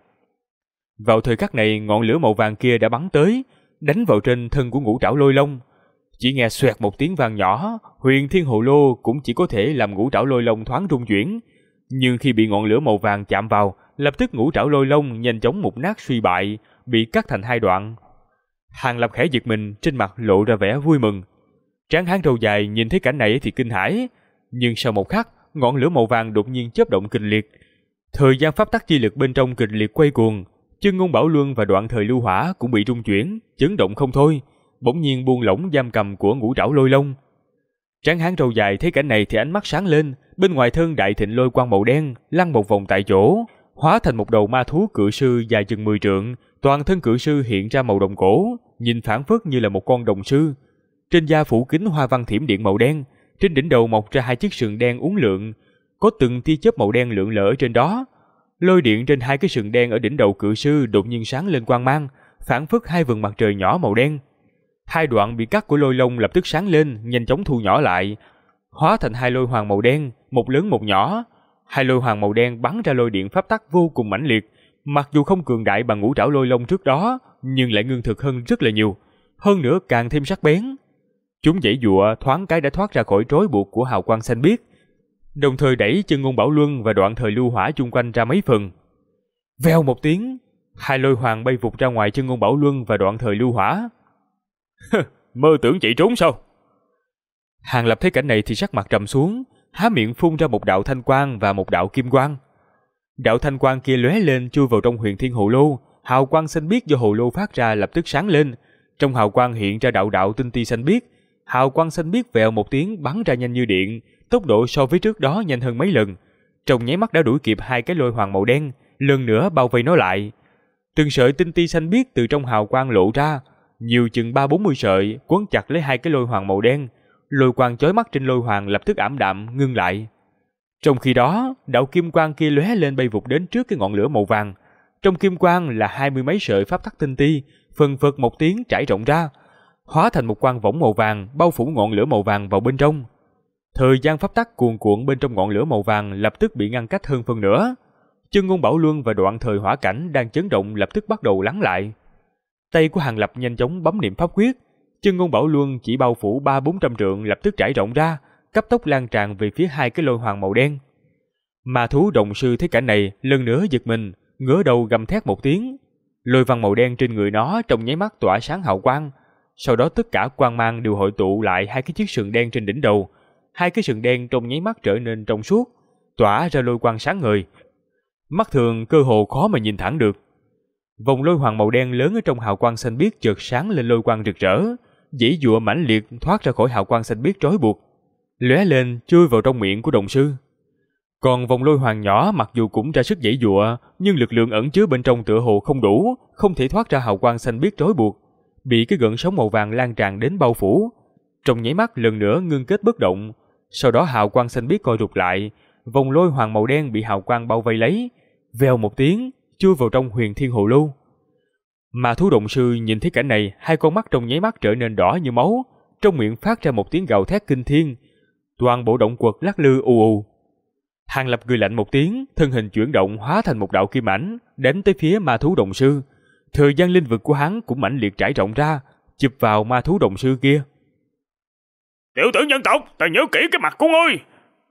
Vào thời khắc này, ngọn lửa màu vàng kia đã bắn tới, đánh vào trên thân của ngũ trảo lôi long. Chỉ nghe xoẹt một tiếng vang nhỏ, Huyền Thiên Hồ Lô cũng chỉ có thể làm ngũ trảo lôi long thoáng rung chuyển, nhưng khi bị ngọn lửa màu vàng chạm vào, lập tức ngũ trảo lôi long nhanh chóng mục nát suy bại, bị cắt thành hai đoạn. Hàn Lập khẽ giật mình, trên mặt lộ ra vẻ vui mừng. Tráng hán râu dài nhìn thấy cảnh này thì kinh hãi, nhưng sau một khắc, ngọn lửa màu vàng đột nhiên chớp động kịch liệt. Thời gian pháp tắc chi lực bên trong kịch liệt quay cuồng, Chân Ngôn Bảo Luân và Đoạn Thời Lưu Hỏa cũng bị rung chuyển, chấn động không thôi, bỗng nhiên buông lỏng giam cầm của Ngũ Trảo Lôi Long. Tráng hán râu dài thấy cảnh này thì ánh mắt sáng lên, bên ngoài thân đại thịnh lôi quang màu đen lăn một vòng tại chỗ, hóa thành một đầu ma thú cự sư dài chừng 10 trượng, toàn thân cự sư hiện ra màu đồng cổ, nhìn phảng phất như là một con đồng sư. Trên da phủ kín hoa văn thiểm điện màu đen, trên đỉnh đầu mọc ra 2 chiếc sừng đen uốn lượn, có từng tia chớp màu đen lượn lờ trên đó. Lôi điện trên 2 cái sừng đen ở đỉnh đầu cự sư đột nhiên sáng lên quang mang, phảng phất 2 vầng mặt trời nhỏ màu đen. 2 đoạn bị cắt của lôi long lập tức sáng lên, nhanh chóng thu nhỏ lại, hóa thành 2 lôi hoàng màu đen, một lớn một nhỏ. 2 lôi hoàng màu đen bắn ra lôi điện pháp tắc vô cùng mãnh liệt, mặc dù không cường đại bằng Ngũ Trảo Lôi Long trước đó, nhưng lại ngưng thực hơn rất là nhiều, hơn nữa càng thêm sắc bén. Chúng giãy giụa thoáng cái đã thoát ra khỏi trói buộc của hào quang xanh biếc, đồng thời đẩy Chân Ngôn Bảo Luân và Đoạn Thời Lưu Hỏa chung quanh ra mấy phần. Vèo một tiếng, 2 lôi hoàng bay vụt ra ngoài Chân Ngôn Bảo Luân và Đoạn Thời Lưu Hỏa. Mơ tưởng chạy trốn sao? Hàng Lập thấy cảnh này thì sắc mặt trầm xuống, há miệng phun ra một đạo thanh quang và một đạo kim quang. Đạo thanh quang kia lóe lên chui vào trong Huyền Thiên Hồ Lô, hào quang xanh biếc do hồ lô phát ra lập tức sáng lên. Trong hào quang hiện ra đạo đạo tinh ti xanh biếc, hào quang xanh biếc vèo một tiếng bắn ra nhanh như điện, tốc độ so với trước đó nhanh hơn mấy lần. Trong nháy mắt đã đuổi kịp 2 cái lôi hoàng màu đen, lần nữa bao vây nó lại. Từng sợi tinh ti xanh biếc từ trong hào quang lộ ra, nhiều chừng 30-40 sợi quấn chặt lấy 2 cái lôi hoàng màu đen. Lôi quang chói mắt trên lôi hoàng lập tức ảm đạm ngưng lại. Trong khi đó, đạo kim quang kia lóe lên bay vụt đến trước cái ngọn lửa màu vàng. Trong kim quang là 20 mấy sợi pháp tắc tinh ti, phần phật một tiếng trải rộng ra, hóa thành một quang võng màu vàng bao phủ ngọn lửa màu vàng vào bên trong. Thời gian pháp tắc cuồn cuộn bên trong ngọn lửa màu vàng lập tức bị ngăn cách hơn phân nửa. Chân Ngôn Bảo Luân và Đoạn Thời Hỏa cảnh đang chấn động lập tức bắt đầu lắng lại. Tay của Hàng Lập nhanh chóng bấm niệm pháp quyết, Chân Ngôn Bảo Luân chỉ bao phủ 300-400 trượng lập tức trải rộng ra, cấp tốc lan tràn về phía 2 cái lôi hoàng màu đen. Ma thú động sư thấy cảnh này lần nữa giật mình, ngửa đầu gầm thét một tiếng. Lôi văn màu đen trên người nó trong nháy mắt tỏa sáng hào quang, sau đó tất cả quang mang đều hội tụ lại 2 cái chiếc sừng đen trên đỉnh đầu. 2 cái sừng đen trong nháy mắt trở nên trong suốt, tỏa ra lôi quang sáng ngời, mắt thường cơ hồ khó mà nhìn thẳng được. Vòng lôi hoàng màu đen lớn ở trong hào quang xanh biếc chợt sáng lên lôi quang rực rỡ, giãy giụa mãnh liệt thoát ra khỏi hào quang xanh biếc trói buộc, lóe lên chui vào trong miệng của động sư. Còn vòng lôi hoàng nhỏ mặc dù cũng ra sức giãy giụa, nhưng lực lượng ẩn chứa bên trong tựa hồ không đủ, không thể thoát ra hào quang xanh biếc trói buộc, bị cái gợn sóng màu vàng lan tràn đến bao phủ, trong nháy mắt lần nữa ngưng kết bất động. Sau đó hào quang xanh biếc co rụt lại, vòng lôi hoàng màu đen bị hào quang bao vây lấy, vèo một tiếng chui vào trong Huyền Thiên Hồ Lô. Ma thú động sư nhìn thấy cảnh này, 2 con mắt trong nháy mắt trở nên đỏ như máu, trong miệng phát ra một tiếng gào thét kinh thiên, toàn bộ động quật lắc lư ù ù. Hàng Lập cười lạnh một tiếng, thân hình chuyển động hóa thành một đạo kim ảnh, đến tới phía ma thú động sư. Thời gian linh vực của hắn cũng mãnh liệt trải rộng ra, chụp vào ma thú động sư kia. Tiểu tử nhân tộc, ta nhớ kỹ cái mặt của ngươi.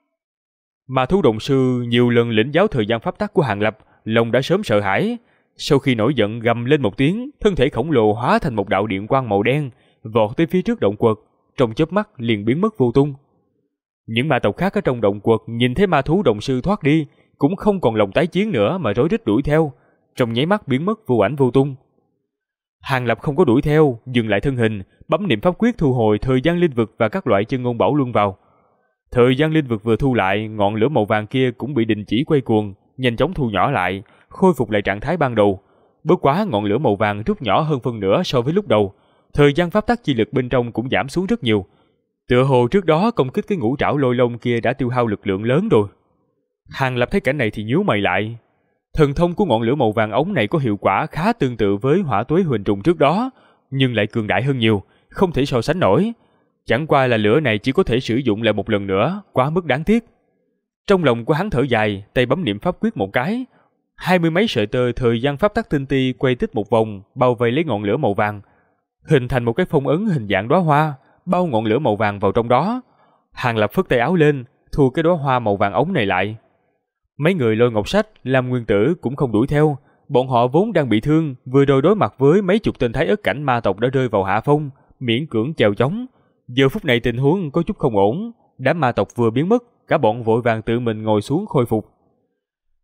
Ma thú động sư nhiều lần lĩnh giáo thời gian pháp tắc của Hàng Lập, lòng đã sớm sợ hãi. Sau khi nổi giận gầm lên một tiếng, thân thể khổng lồ hóa thành một đạo điện quang màu đen, vọt tới phía trước động quật, trong chớp mắt liền biến mất vô tung. Những ma tộc khác ở trong động quật nhìn thấy ma thú động sư thoát đi, cũng không còn lòng tái chiến nữa mà rối rít đuổi theo, trong nháy mắt biến mất vô ảnh vô tung. Hàng Lập không có đuổi theo, dừng lại thân hình, bấm niệm pháp quyết thu hồi thời gian linh vực và các loại chân ngôn bảo luân vào. Thời gian linh vực vừa thu lại, ngọn lửa màu vàng kia cũng bị đình chỉ quay cuồng, nhanh chóng thu nhỏ lại, khôi phục lại trạng thái ban đầu. Bất quá ngọn lửa màu vàng rút nhỏ hơn phân nửa so với lúc đầu, thời gian pháp tắc chi lực bên trong cũng giảm xuống rất nhiều. Tựa hồ trước đó công kích cái ngũ trảo lôi long kia đã tiêu hao lực lượng lớn rồi. Hàng Lập thấy cảnh này thì nhíu mày lại. Thần thông của ngọn lửa màu vàng ống này có hiệu quả khá tương tự với hỏa tuế huỳnh trùng trước đó, nhưng lại cường đại hơn nhiều, không thể so sánh nổi. Chẳng qua là lửa này chỉ có thể sử dụng lại một lần nữa, quá mức đáng tiếc. Trong lòng của hắn thở dài, tay bấm niệm pháp quyết một cái, 20 mấy sợi tơ thời gian pháp tắc tinh ti quay tích một vòng, bao vây lấy ngọn lửa màu vàng, hình thành một cái phong ấn hình dạng đóa hoa, bao ngọn lửa màu vàng vào trong đó. Hàng Lập phất tay áo lên, thu cái đóa hoa màu vàng ống này lại. Mấy người Lôi Ngọc Sách, Lam Nguyên Tử cũng không đuổi theo, bọn họ vốn đang bị thương, vừa rồi đối mặt với mấy chục tên thái ất cảnh ma tộc đã rơi vào hạ phong, miễn cưỡng chèo chống. Giờ phút này tình huống có chút không ổn, đám ma tộc vừa biến mất, cả bọn vội vàng tự mình ngồi xuống khôi phục.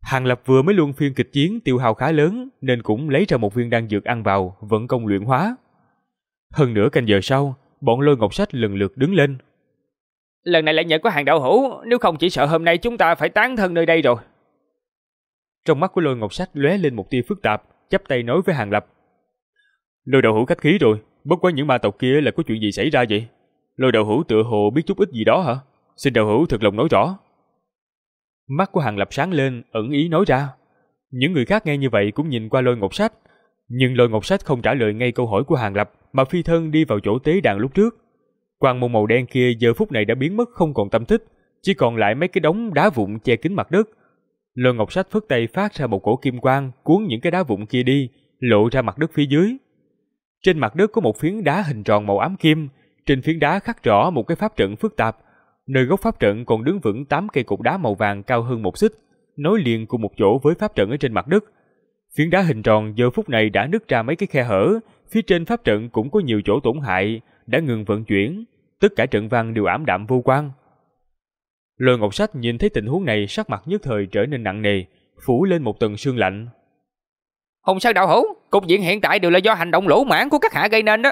Hàng Lập vừa mới luân phiên kịch chiến tiêu hao khá lớn nên cũng lấy ra một viên đan dược ăn vào, vận công luyện hóa. Hơn nửa canh giờ sau, bọn Lôi Ngọc Sách lần lượt đứng lên. Lần này lại nhờ có Hàng đạo hữu, nếu không chỉ sợ hôm nay chúng ta phải tán thân nơi đây rồi. Trong mắt của Lôi Ngọc Sách lóe lên một tia phức tạp, chắp tay nói với Hàng Lập. Lôi đạo hữu khách khí rồi, bất quá những ma tộc kia là có chuyện gì xảy ra vậy? Lôi đạo hữu tựa hồ biết chút ít gì đó hả? Xin đạo hữu thật lòng nói rõ. Mắt của Hàng Lập sáng lên, ẩn ý nói ra. Những người khác nghe như vậy cũng nhìn qua Lôi Ngọc Sách, nhưng Lôi Ngọc Sách không trả lời ngay câu hỏi của Hàng Lập mà phi thân đi vào chỗ tế đàn lúc trước. Quang môn màu đen kia giờ phút này đã biến mất không còn tâm tích, chỉ còn lại mấy cái đống đá vụn che kín mặt đất. Lôi Ngọc Sách phất tay phát ra một cổ kim quang cuốn những cái đá vụn kia đi, lộ ra mặt đất phía dưới. Trên mặt đất có một phiến đá hình tròn màu ám kim, trên phiến đá khắc rõ một cái pháp trận phức tạp. Nơi góc pháp trận còn đứng vững 8 cây cột đá màu vàng cao hơn một xích, nối liền cùng một chỗ với pháp trận ở trên mặt đất. Phiến đá hình tròn giờ phút này đã nứt ra mấy cái khe hở, phía trên pháp trận cũng có nhiều chỗ tổn hại, đã ngừng vận chuyển, tất cả trận văn đều ảm đạm vô quang. Lôi Ngọc Sách nhìn thấy tình huống này, sắc mặt nhất thời trở nên nặng nề, phủ lên một tầng sương lạnh. Hùng Sơn đạo hữu, cục diện hiện tại đều là do hành động lỗ mãng của các hạ gây nên đó.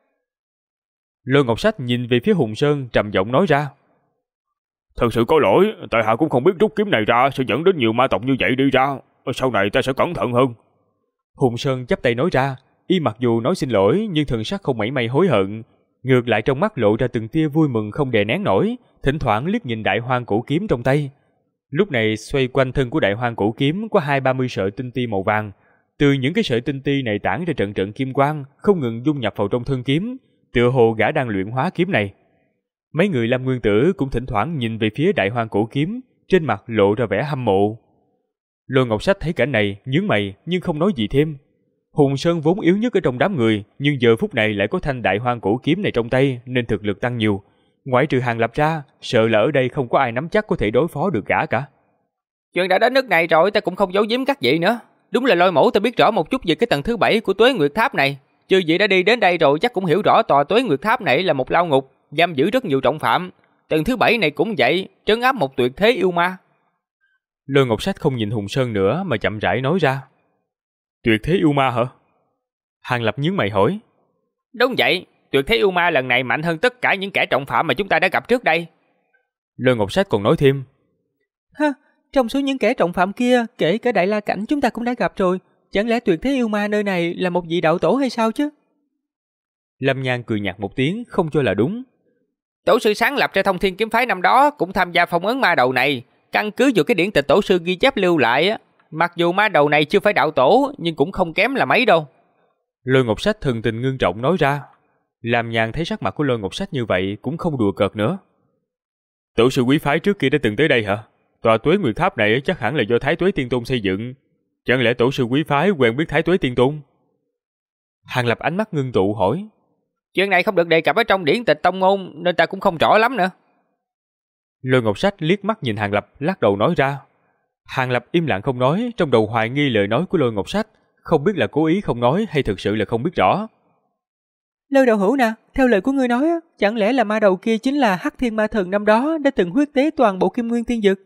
Lôi Ngọc Sách nhìn về phía Hùng Sơn trầm giọng nói ra. Thật sự có lỗi, tại hạ cũng không biết rút kiếm này ra sẽ dẫn đến nhiều ma tộc như vậy đi ra. Sau này ta sẽ cẩn thận hơn. Hùng Sơn chắp tay nói ra, y mặc dù nói xin lỗi nhưng thần sắc không mảy may hối hận, ngược lại trong mắt lộ ra từng tia vui mừng không đè nén nổi, thỉnh thoảng liếc nhìn đại hoang cổ kiếm trong tay. Lúc này xoay quanh thân của đại hoang cổ kiếm có 20-30 sợi tinh ti màu vàng, từ những cái sợi tinh ti này tản ra trận trận kim quang, không ngừng dung nhập vào trong thân kiếm, tựa hồ gã đang luyện hóa kiếm này. Mấy người Lam Nguyên Tử cũng thỉnh thoảng nhìn về phía đại hoang cổ kiếm, trên mặt lộ ra vẻ hâm mộ. Lôi Ngọc Sách thấy cảnh này, nhướng mày nhưng không nói gì thêm. Hùng Sơn vốn yếu nhất ở trong đám người, nhưng giờ phút này lại có thanh đại hoang cổ kiếm này trong tay nên thực lực tăng nhiều. Ngoại trừ Hàng Lập ra, sợ là ở đây không có ai nắm chắc có thể đối phó được gã cả. Chuyện đã đến nước này rồi, ta cũng không giấu giếm các vị nữa. Đúng là Lôi mẫu ta biết rõ một chút về cái tầng thứ 7 của Tuế Nguyệt Tháp này. Chư vị đã đi đến đây rồi chắc cũng hiểu rõ tòa Tuế Nguyệt Tháp này là một lao ngục, giam giữ rất nhiều trọng phạm. Tầng thứ 7 này cũng vậy, trấn áp một tuyệt thế yêu ma. Lôi Ngọc Sách không nhìn Hùng Sơn nữa mà chậm rãi nói ra. Tuyệt thế yêu ma hả? Hàng Lập nhướng mày hỏi. Đúng vậy, tuyệt thế yêu ma lần này mạnh hơn tất cả những kẻ trọng phạm mà chúng ta đã gặp trước đây. Lôi Ngọc Sách còn nói thêm. Trong số những kẻ trọng phạm kia, kể cả Đại La Cảnh chúng ta cũng đã gặp rồi. Chẳng lẽ tuyệt thế yêu ma nơi này là một vị đạo tổ hay sao chứ? Lâm Nhan cười nhạt một tiếng, không cho là đúng. Tổ sư sáng lập ra Thông Thiên Kiếm Phái năm đó cũng tham gia phong ấn ma đầu này. Căn cứ vào cái điển tịch tổ sư ghi chép lưu lại á, mặc dù ma đầu này chưa phải đạo tổ nhưng cũng không kém là mấy đâu. Lôi Ngọc Sách thần tình ngưng trọng nói ra. Lâm Nhan thấy sắc mặt của Lôi Ngọc Sách như vậy cũng không đùa cợt nữa. Tổ sư quý phái trước kia đã từng tới đây hả? Tòa Tuế Nguyệt Tháp này chắc hẳn là do Thái Tuế Tiên Tôn xây dựng. Chẳng lẽ tổ sư quý phái quen biết Thái Tuế Tiên Tôn? Hàng Lập ánh mắt ngưng tụ hỏi. Chuyện này không được đề cập ở trong điển tịch tông môn nên ta cũng không rõ lắm nữa. Lôi Ngọc Sách liếc mắt nhìn Hàng Lập, lắc đầu nói ra. Hàng Lập im lặng không nói, trong đầu hoài nghi lời nói của Lôi Ngọc Sách, không biết là cố ý không nói hay thực sự là không biết rõ. Lôi đạo hữu nè, theo lời của ngươi nói, chẳng lẽ là ma đầu kia chính là Hắc Thiên Ma Thần năm đó đã từng huyết tế toàn bộ Kim Nguyên Tiên Dực?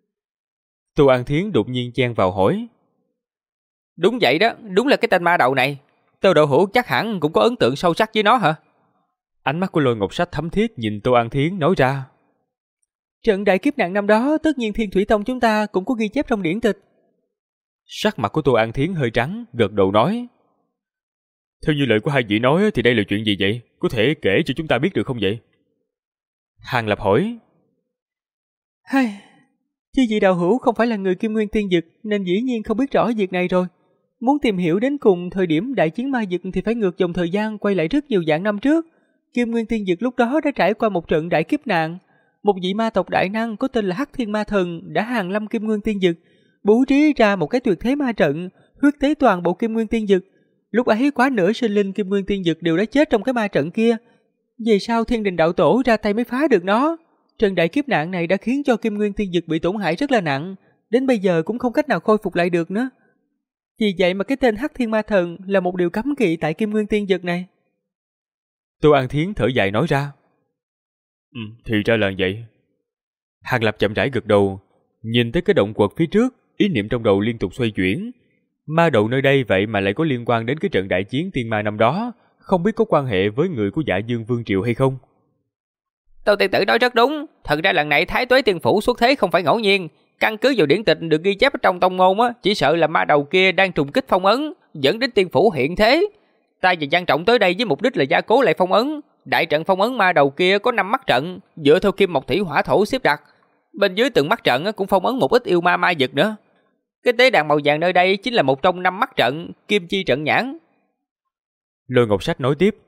Tô An Thiến đột nhiên chen vào hỏi. Đúng vậy đó, đúng là cái tên ma đầu này. Tô đạo hữu chắc hẳn cũng có ấn tượng sâu sắc với nó hả? Ánh mắt của Lôi Ngọc Sách thấm thiết nhìn Tô An Thiến nói ra. Trận đại kiếp nạn năm đó, tất nhiên Thiên Thủy Tông chúng ta cũng có ghi chép trong điển tịch. Sắc mặt của Tô An Thiến hơi trắng, gật đầu nói. Theo như lời của hai vị nói thì đây là chuyện gì vậy? Có thể kể cho chúng ta biết được không vậy? Hàng Lập hỏi. Chứ vị đạo hữu không phải là người Kim Nguyên Tiên Dực nên dĩ nhiên không biết rõ việc này rồi. Muốn tìm hiểu đến cùng thời điểm đại chiến ma dực thì phải ngược dòng thời gian quay lại rất nhiều vạn năm trước. Kim Nguyên Tiên Dực lúc đó đã trải qua một trận đại kiếp nạn. Một vị ma tộc đại năng có tên là Hắc Thiên Ma Thần đã hàng lâm Kim Nguyên Tiên Dực, bố trí ra một cái tuyệt thế ma trận, huyết tế toàn bộ Kim Nguyên Tiên Dực. Lúc ấy quá nửa sinh linh Kim Nguyên Tiên Dực đều đã chết trong cái ma trận kia. Về sau Thiên Đình Đạo Tổ ra tay mới phá được nó. Trận đại kiếp nạn này đã khiến cho Kim Nguyên Tiên Dực bị tổn hại rất là nặng, đến bây giờ cũng không cách nào khôi phục lại được nữa. Vì vậy mà cái tên Hắc Thiên Ma Thần là một điều cấm kỵ tại Kim Nguyên Tiên Dực này. Tô An Thiến thở dài nói ra. Thì ra là vậy. Hàng Lập chậm rãi gật đầu, nhìn tới cái động quật phía trước, ý niệm trong đầu liên tục xoay chuyển. Ma đầu nơi đây vậy mà lại có liên quan đến cái trận đại chiến tiên ma năm đó, không biết có quan hệ với người của Dạ Dương Vương Triều hay không? Tô tiên tử nói rất đúng, thật ra lần này Thái Tuế Tiên Phủ xuất thế không phải ngẫu nhiên, căn cứ vào điển tịch được ghi chép trong tông môn á, chỉ sợ là ma đầu kia đang trùng kích phong ấn, dẫn đến tiên phủ hiện thế. Ta và Giang Trọng tới đây với mục đích là gia cố lại phong ấn. Đại trận phong ấn ma đầu kia có 5 mắt trận, dựa theo kim mộc thủy hỏa thổ xếp đặt. Bên dưới từng mắt trận cũng phong ấn một ít yêu ma ma dực nữa. Cái tế đàn màu vàng nơi đây chính là một trong 5 mắt trận, kim chi trận nhãn. Lôi Ngọc Sách nói tiếp.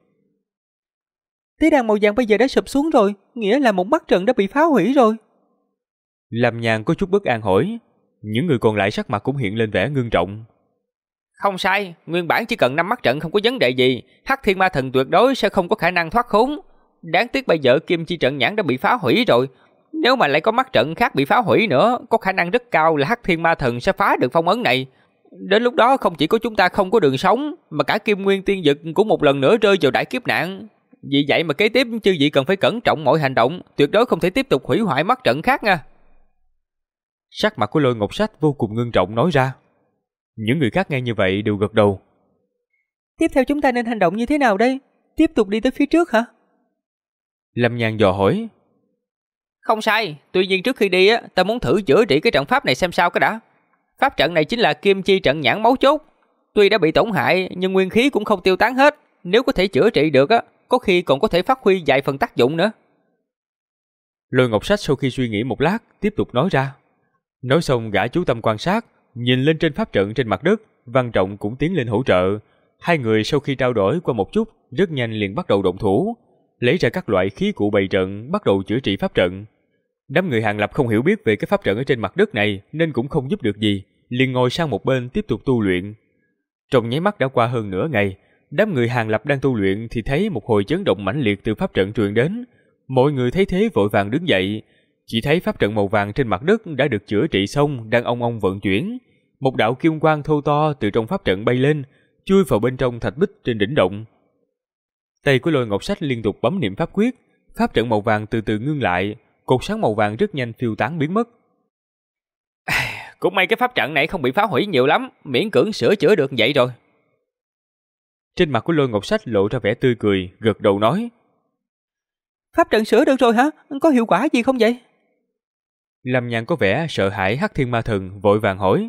Tế đàn màu vàng bây giờ đã sụp xuống rồi, nghĩa là một mắt trận đã bị phá hủy rồi. Lâm Nhàn có chút bất an hỏi. Những người còn lại sắc mặt cũng hiện lên vẻ ngưng trọng. Không sai, nguyên bản chỉ cần 5 mắt trận không có vấn đề gì, Hắc Thiên Ma Thần tuyệt đối sẽ không có khả năng thoát khốn. Đáng tiếc bây giờ kim chi trận nhãn đã bị phá hủy rồi. Nếu mà lại có mắt trận khác bị phá hủy nữa, có khả năng rất cao là Hắc Thiên Ma Thần sẽ phá được phong ấn này. Đến lúc đó không chỉ có chúng ta không có đường sống, mà cả Kim Nguyên Tiên Dực cũng một lần nữa rơi vào đại kiếp nạn. Vì vậy mà kế tiếp chư vị cần phải cẩn trọng mọi hành động, tuyệt đối không thể tiếp tục hủy hoại mắt trận khác nha. Sắc mặt của Lôi Ngọc Sách vô cùng ngưng trọng nói ra. Những người khác nghe như vậy đều gật đầu. Tiếp theo chúng ta nên hành động như thế nào đây? Tiếp tục đi tới phía trước hả? Lâm Nhan dò hỏi. Không sai, tuy nhiên trước khi đi á, ta muốn thử chữa trị cái trận pháp này xem sao cái đã. Pháp trận này chính là kim chi trận nhãn mấu chốt. Tuy đã bị tổn hại nhưng nguyên khí cũng không tiêu tán hết. Nếu có thể chữa trị được á, có khi còn có thể phát huy vài phần tác dụng nữa. Lôi Ngọc Sách sau khi suy nghĩ một lát tiếp tục nói ra. Nói xong gã chú tâm quan sát, nhìn lên trên pháp trận trên mặt đất. Văn Trọng cũng tiến lên hỗ trợ. Hai người sau khi trao đổi qua một chút, rất nhanh liền bắt đầu động thủ, lấy ra các loại khí cụ bày trận, bắt đầu chữa trị pháp trận. Đám người Hàng Lập không hiểu biết về cái pháp trận ở trên mặt đất này nên cũng không giúp được gì, liền ngồi sang một bên tiếp tục tu luyện. Trong nháy mắt đã qua hơn nửa ngày, đám người Hàng Lập đang tu luyện thì thấy một hồi chấn động mãnh liệt từ pháp trận truyền đến. Mọi người thấy thế vội vàng đứng dậy, chỉ thấy pháp trận màu vàng trên mặt đất đã được chữa trị xong, đang ong ong vận chuyển. Một đạo kim quang thô to từ trong pháp trận bay lên, chui vào bên trong thạch bích trên đỉnh động. Tay của Lôi Ngọc Sách liên tục bấm niệm pháp quyết, pháp trận màu vàng từ từ ngưng lại, cột sáng màu vàng rất nhanh phiêu tán biến mất. Cũng may cái pháp trận này không bị phá hủy nhiều lắm, miễn cưỡng sửa chữa được vậy rồi. Trên mặt của Lôi Ngọc Sách lộ ra vẻ tươi cười, gật đầu nói. Pháp trận sửa được rồi hả? Có hiệu quả gì không vậy? Lâm Nhan có vẻ sợ hãi Hắc Thiên Ma Thần, vội vàng hỏi.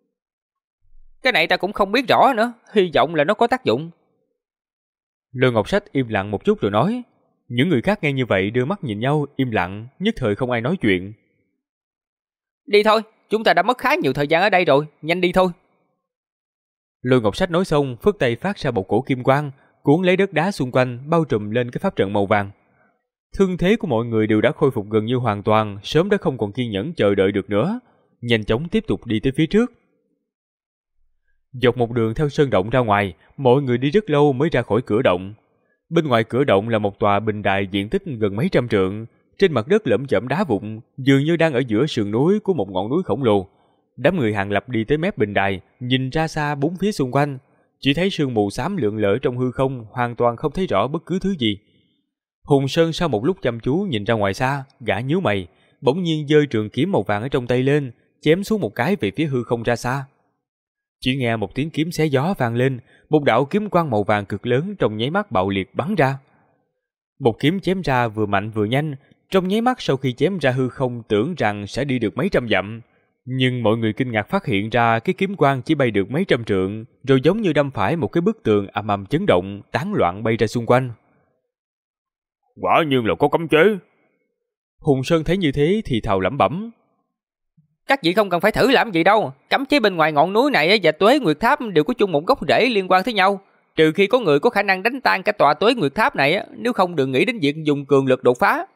Cái này ta cũng không biết rõ nữa, hy vọng là nó có tác dụng. Lôi Ngọc Sách im lặng một chút rồi nói. Những người khác nghe như vậy đưa mắt nhìn nhau, im lặng, nhất thời không ai nói chuyện. Đi thôi, chúng ta đã mất khá nhiều thời gian ở đây rồi, nhanh đi thôi. Lôi Ngọc Sách nói xong, phất tay phát ra một cổ kim quang, cuốn lấy đất đá xung quanh, bao trùm lên cái pháp trận màu vàng. Thương thế của mọi người đều đã khôi phục gần như hoàn toàn, sớm đã không còn kiên nhẫn chờ đợi được nữa, nhanh chóng tiếp tục đi tới phía trước. Dọc một đường theo sơn động ra ngoài, mọi người đi rất lâu mới ra khỏi cửa động. Bên ngoài cửa động là một tòa bình đài diện tích gần mấy trăm trượng, trên mặt đất lởm chởm đá vụn, dường như đang ở giữa sườn núi của một ngọn núi khổng lồ. Đám người Hàng Lập đi tới mép bình đài, nhìn ra xa bốn phía xung quanh, chỉ thấy sương mù xám lượn lờ trong hư không, hoàn toàn không thấy rõ bất cứ thứ gì. Hùng Sơn sau một lúc chăm chú nhìn ra ngoài xa, gã nhíu mày, bỗng nhiên giơ trường kiếm màu vàng ở trong tay lên, chém xuống một cái về phía hư không ra xa. Chỉ nghe một tiếng kiếm xé gió vang lên, một đạo kiếm quang màu vàng cực lớn trong nháy mắt bạo liệt bắn ra. Một kiếm chém ra vừa mạnh vừa nhanh, trong nháy mắt sau khi chém ra hư không tưởng rằng sẽ đi được mấy trăm dặm, nhưng mọi người kinh ngạc phát hiện ra cái kiếm quang chỉ bay được mấy trăm trượng, rồi giống như đâm phải một cái bức tường ầm ầm chấn động, tán loạn bay ra xung quanh. Quả nhiên là có cấm chế. Hùng Sơn thấy như thế thì thào lẩm bẩm. Các vị không cần phải thử làm gì đâu, cấm chế bên ngoài ngọn núi này và Tuế Nguyệt Tháp đều có chung một gốc rễ liên quan tới nhau. Trừ khi có người có khả năng đánh tan cả tòa Tuế Nguyệt Tháp này, nếu không đừng nghĩ đến việc dùng cường lực đột phá.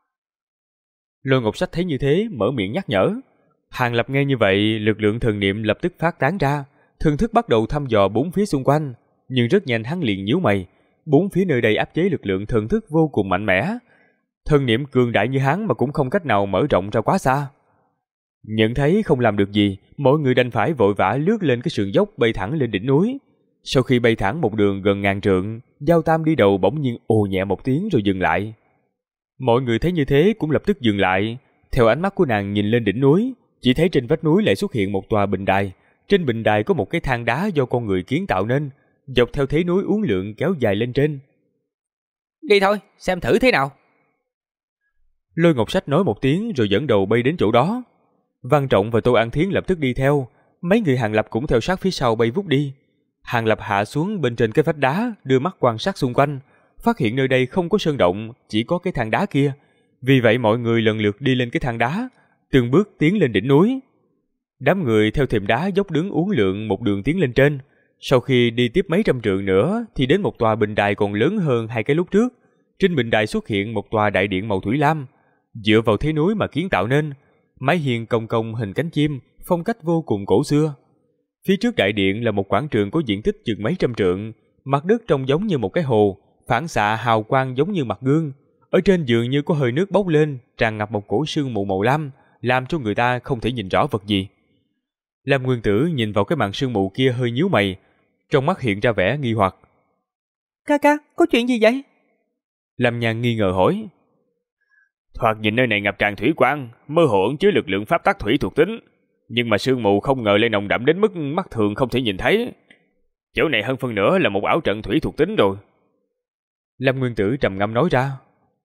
Lôi Ngọc Sách thấy như thế, mở miệng nhắc nhở. Hàng Lập nghe như vậy, lực lượng thần niệm lập tức phát tán ra, thần thức bắt đầu thăm dò bốn phía xung quanh, nhưng rất nhanh hắn liền nhíu mày. Bốn phía nơi đây áp chế lực lượng thần thức vô cùng mạnh mẽ. Thần niệm cường đại như hắn mà cũng không cách nào mở rộng ra quá xa. Nhận thấy không làm được gì, mọi người đành phải vội vã lướt lên cái sườn dốc bay thẳng lên đỉnh núi. Sau khi bay thẳng một đường gần ngàn trượng, Giao Tam đi đầu bỗng nhiên ồ nhẹ một tiếng rồi dừng lại. Mọi người thấy như thế cũng lập tức dừng lại, theo ánh mắt của nàng nhìn lên đỉnh núi, chỉ thấy trên vách núi lại xuất hiện một tòa bình đài. Trên bình đài có một cái thang đá do con người kiến tạo nên, dọc theo thế núi uốn lượn kéo dài lên trên. Đi thôi, xem thử thế nào. Lôi Ngọc Sách nói một tiếng rồi dẫn đầu bay đến chỗ đó. Văn Trọng và Tô An Thiến lập tức đi theo, mấy người Hàng Lập cũng theo sát phía sau bay vút đi. Hàng Lập hạ xuống bên trên cái vách đá, đưa mắt quan sát xung quanh, phát hiện nơi đây không có sơn động, chỉ có cái thang đá kia. Vì vậy mọi người lần lượt đi lên cái thang đá, từng bước tiến lên đỉnh núi. Đám người theo thềm đá dốc đứng uốn lượn một đường tiến lên trên. Sau khi đi tiếp mấy trăm trượng nữa thì đến một tòa bình đài còn lớn hơn hai cái lúc trước. Trên bình đài xuất hiện một tòa đại điện màu thủy lam, dựa vào thế núi mà kiến tạo nên, mái hiên cong cong hình cánh chim, phong cách vô cùng cổ xưa. Phía trước đại điện là một quảng trường có diện tích chừng mấy trăm trượng, mặt đất trông giống như một cái hồ, phản xạ hào quang giống như mặt gương. Ở trên dường như có hơi nước bốc lên, tràn ngập một cỗ sương mù màu lam, làm cho người ta không thể nhìn rõ vật gì. Lam Nguyên Tử nhìn vào cái màn sương mù kia hơi nhíu mày, trong mắt hiện ra vẻ nghi hoặc. Ca, có chuyện gì vậy? Lam Nhan nghi ngờ hỏi. Thoạt nhìn nơi này ngập tràn thủy quang, mơ hồ ẩn chứa lực lượng pháp tắc thủy thuộc tính, nhưng mà sương mù không ngờ lại nồng đậm đến mức mắt thường không thể nhìn thấy. Chỗ này hơn phân nửa là một ảo trận thủy thuộc tính rồi. Lam Nguyên Tử trầm ngâm nói ra.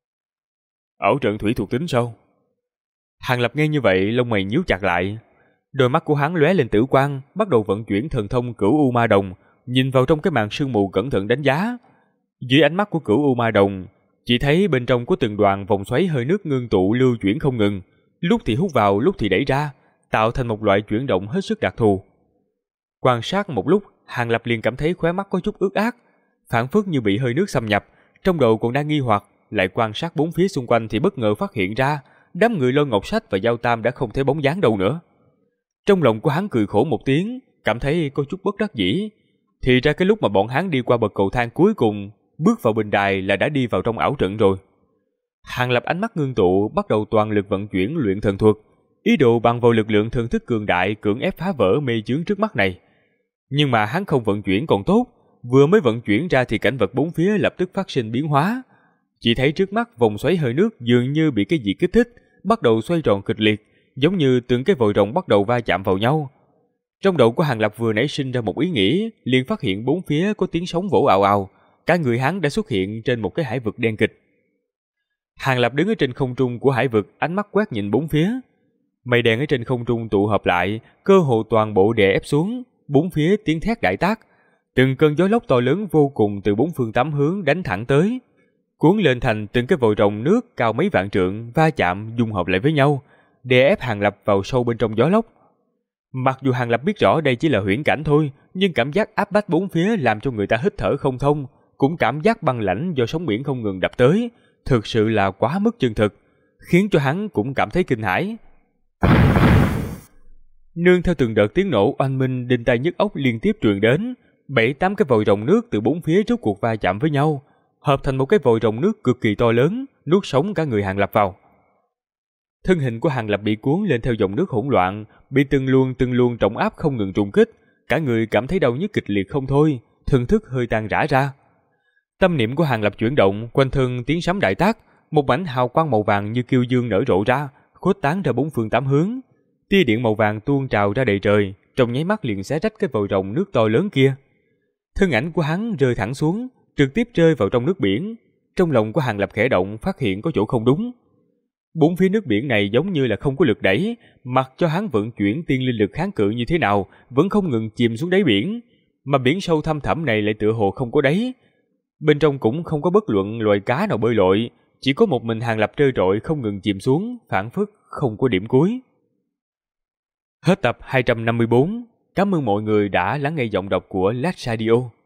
Ảo trận thủy thuộc tính sao? Hàng Lập nghe như vậy, lông mày nhíu chặt lại. Đôi mắt của hắn lóe lên tử quang, bắt đầu vận chuyển thần thông Cửu U Ma Đồng, nhìn vào trong cái màn sương mù cẩn thận đánh giá. Dưới ánh mắt của Cửu U Ma Đồng, chỉ thấy bên trong có từng đoàn vòng xoáy hơi nước ngưng tụ lưu chuyển không ngừng, lúc thì hút vào, lúc thì đẩy ra, tạo thành một loại chuyển động hết sức đặc thù. Quan sát một lúc, Hàng Lập liền cảm thấy khóe mắt có chút ướt át, phảng phất như bị hơi nước xâm nhập. Trong đầu còn đang nghi hoặc, lại quan sát bốn phía xung quanh thì bất ngờ phát hiện ra đám người Lôi Ngọc Sách và Giao Tam đã không thấy bóng dáng đâu nữa. Trong lòng của hắn cười khổ một tiếng, cảm thấy có chút bất đắc dĩ. Thì ra cái lúc mà bọn hắn đi qua bậc cầu thang cuối cùng, bước vào bình đài là đã đi vào trong ảo trận rồi. Hàng Lập ánh mắt ngưng tụ, bắt đầu toàn lực vận chuyển luyện thần thuật, ý đồ bằng vào lực lượng thần thức cường đại cưỡng ép phá vỡ mê chướng trước mắt này. Nhưng mà hắn không vận chuyển còn tốt, vừa mới vận chuyển ra thì cảnh vật bốn phía lập tức phát sinh biến hóa. Chỉ thấy trước mắt vòng xoáy hơi nước dường như bị cái gì kích thích, bắt đầu xoay tròn kịch liệt, giống như từng cái vòi rồng bắt đầu va chạm vào nhau. Trong đầu của Hàng Lập vừa nảy sinh ra một ý nghĩ, liền phát hiện bốn phía có tiếng sóng vỗ ào ào, cả người hắn đã xuất hiện trên một cái hải vực đen kịch. Hàng Lập đứng ở trên không trung của hải vực, ánh mắt quét nhìn bốn phía. Mây đen ở trên không trung tụ hợp lại, cơ hồ toàn bộ đè ép xuống, bốn phía tiếng thét đại tác. Từng cơn gió lốc to lớn vô cùng từ bốn phương tám hướng đánh thẳng tới, cuốn lên thành từng cái vòi rồng nước cao mấy vạn trượng, va chạm dung hợp lại với nhau, đè ép Hàng Lập vào sâu bên trong gió lốc. Mặc dù Hàng Lập biết rõ đây chỉ là huyễn cảnh thôi, nhưng cảm giác áp bách bốn phía làm cho người ta hít thở không thông, cũng cảm giác băng lãnh do sóng biển không ngừng đập tới, thực sự là quá mức chân thực, khiến cho hắn cũng cảm thấy kinh hãi. Nương theo từng đợt tiếng nổ oanh minh đinh tai nhức óc liên tiếp truyền đến, 7-8 cái vòi rồng nước từ bốn phía rốt cuộc va chạm với nhau, hợp thành một cái vòi rồng nước cực kỳ to lớn, nuốt sống cả người Hàng Lập vào. Thân hình của Hàng Lập bị cuốn lên theo dòng nước hỗn loạn, bị từng luồng trọng áp không ngừng trùng kích, cả người cảm thấy đau nhức kịch liệt không thôi, thần thức hơi tan rã ra. Tâm niệm của Hàng Lập chuyển động, quanh thân tiếng sấm đại tác, một mảnh hào quang màu vàng như kiêu dương nở rộ ra, khuếch tán ra bốn phương tám hướng. Tia điện màu vàng tuôn trào ra đầy trời, trong nháy mắt liền xé rách cái vòi rồng nước to lớn kia. Thân ảnh của hắn rơi thẳng xuống, trực tiếp rơi vào trong nước biển. Trong lòng của Hàng Lập khẽ động, phát hiện có chỗ không đúng. Bốn phía nước biển này giống như là không có lực đẩy, mặc cho hắn vận chuyển tiên linh lực kháng cự như thế nào, vẫn không ngừng chìm xuống đáy biển, mà biển sâu thăm thẳm này lại tựa hồ không có đáy. Bên trong cũng không có bất luận loài cá nào bơi lội, chỉ có một mình Hàng Lập trơ trọi không ngừng chìm xuống, phảng phất không có điểm cuối. Hết tập 254. Cảm ơn mọi người đã lắng nghe giọng đọc của Lát Radio.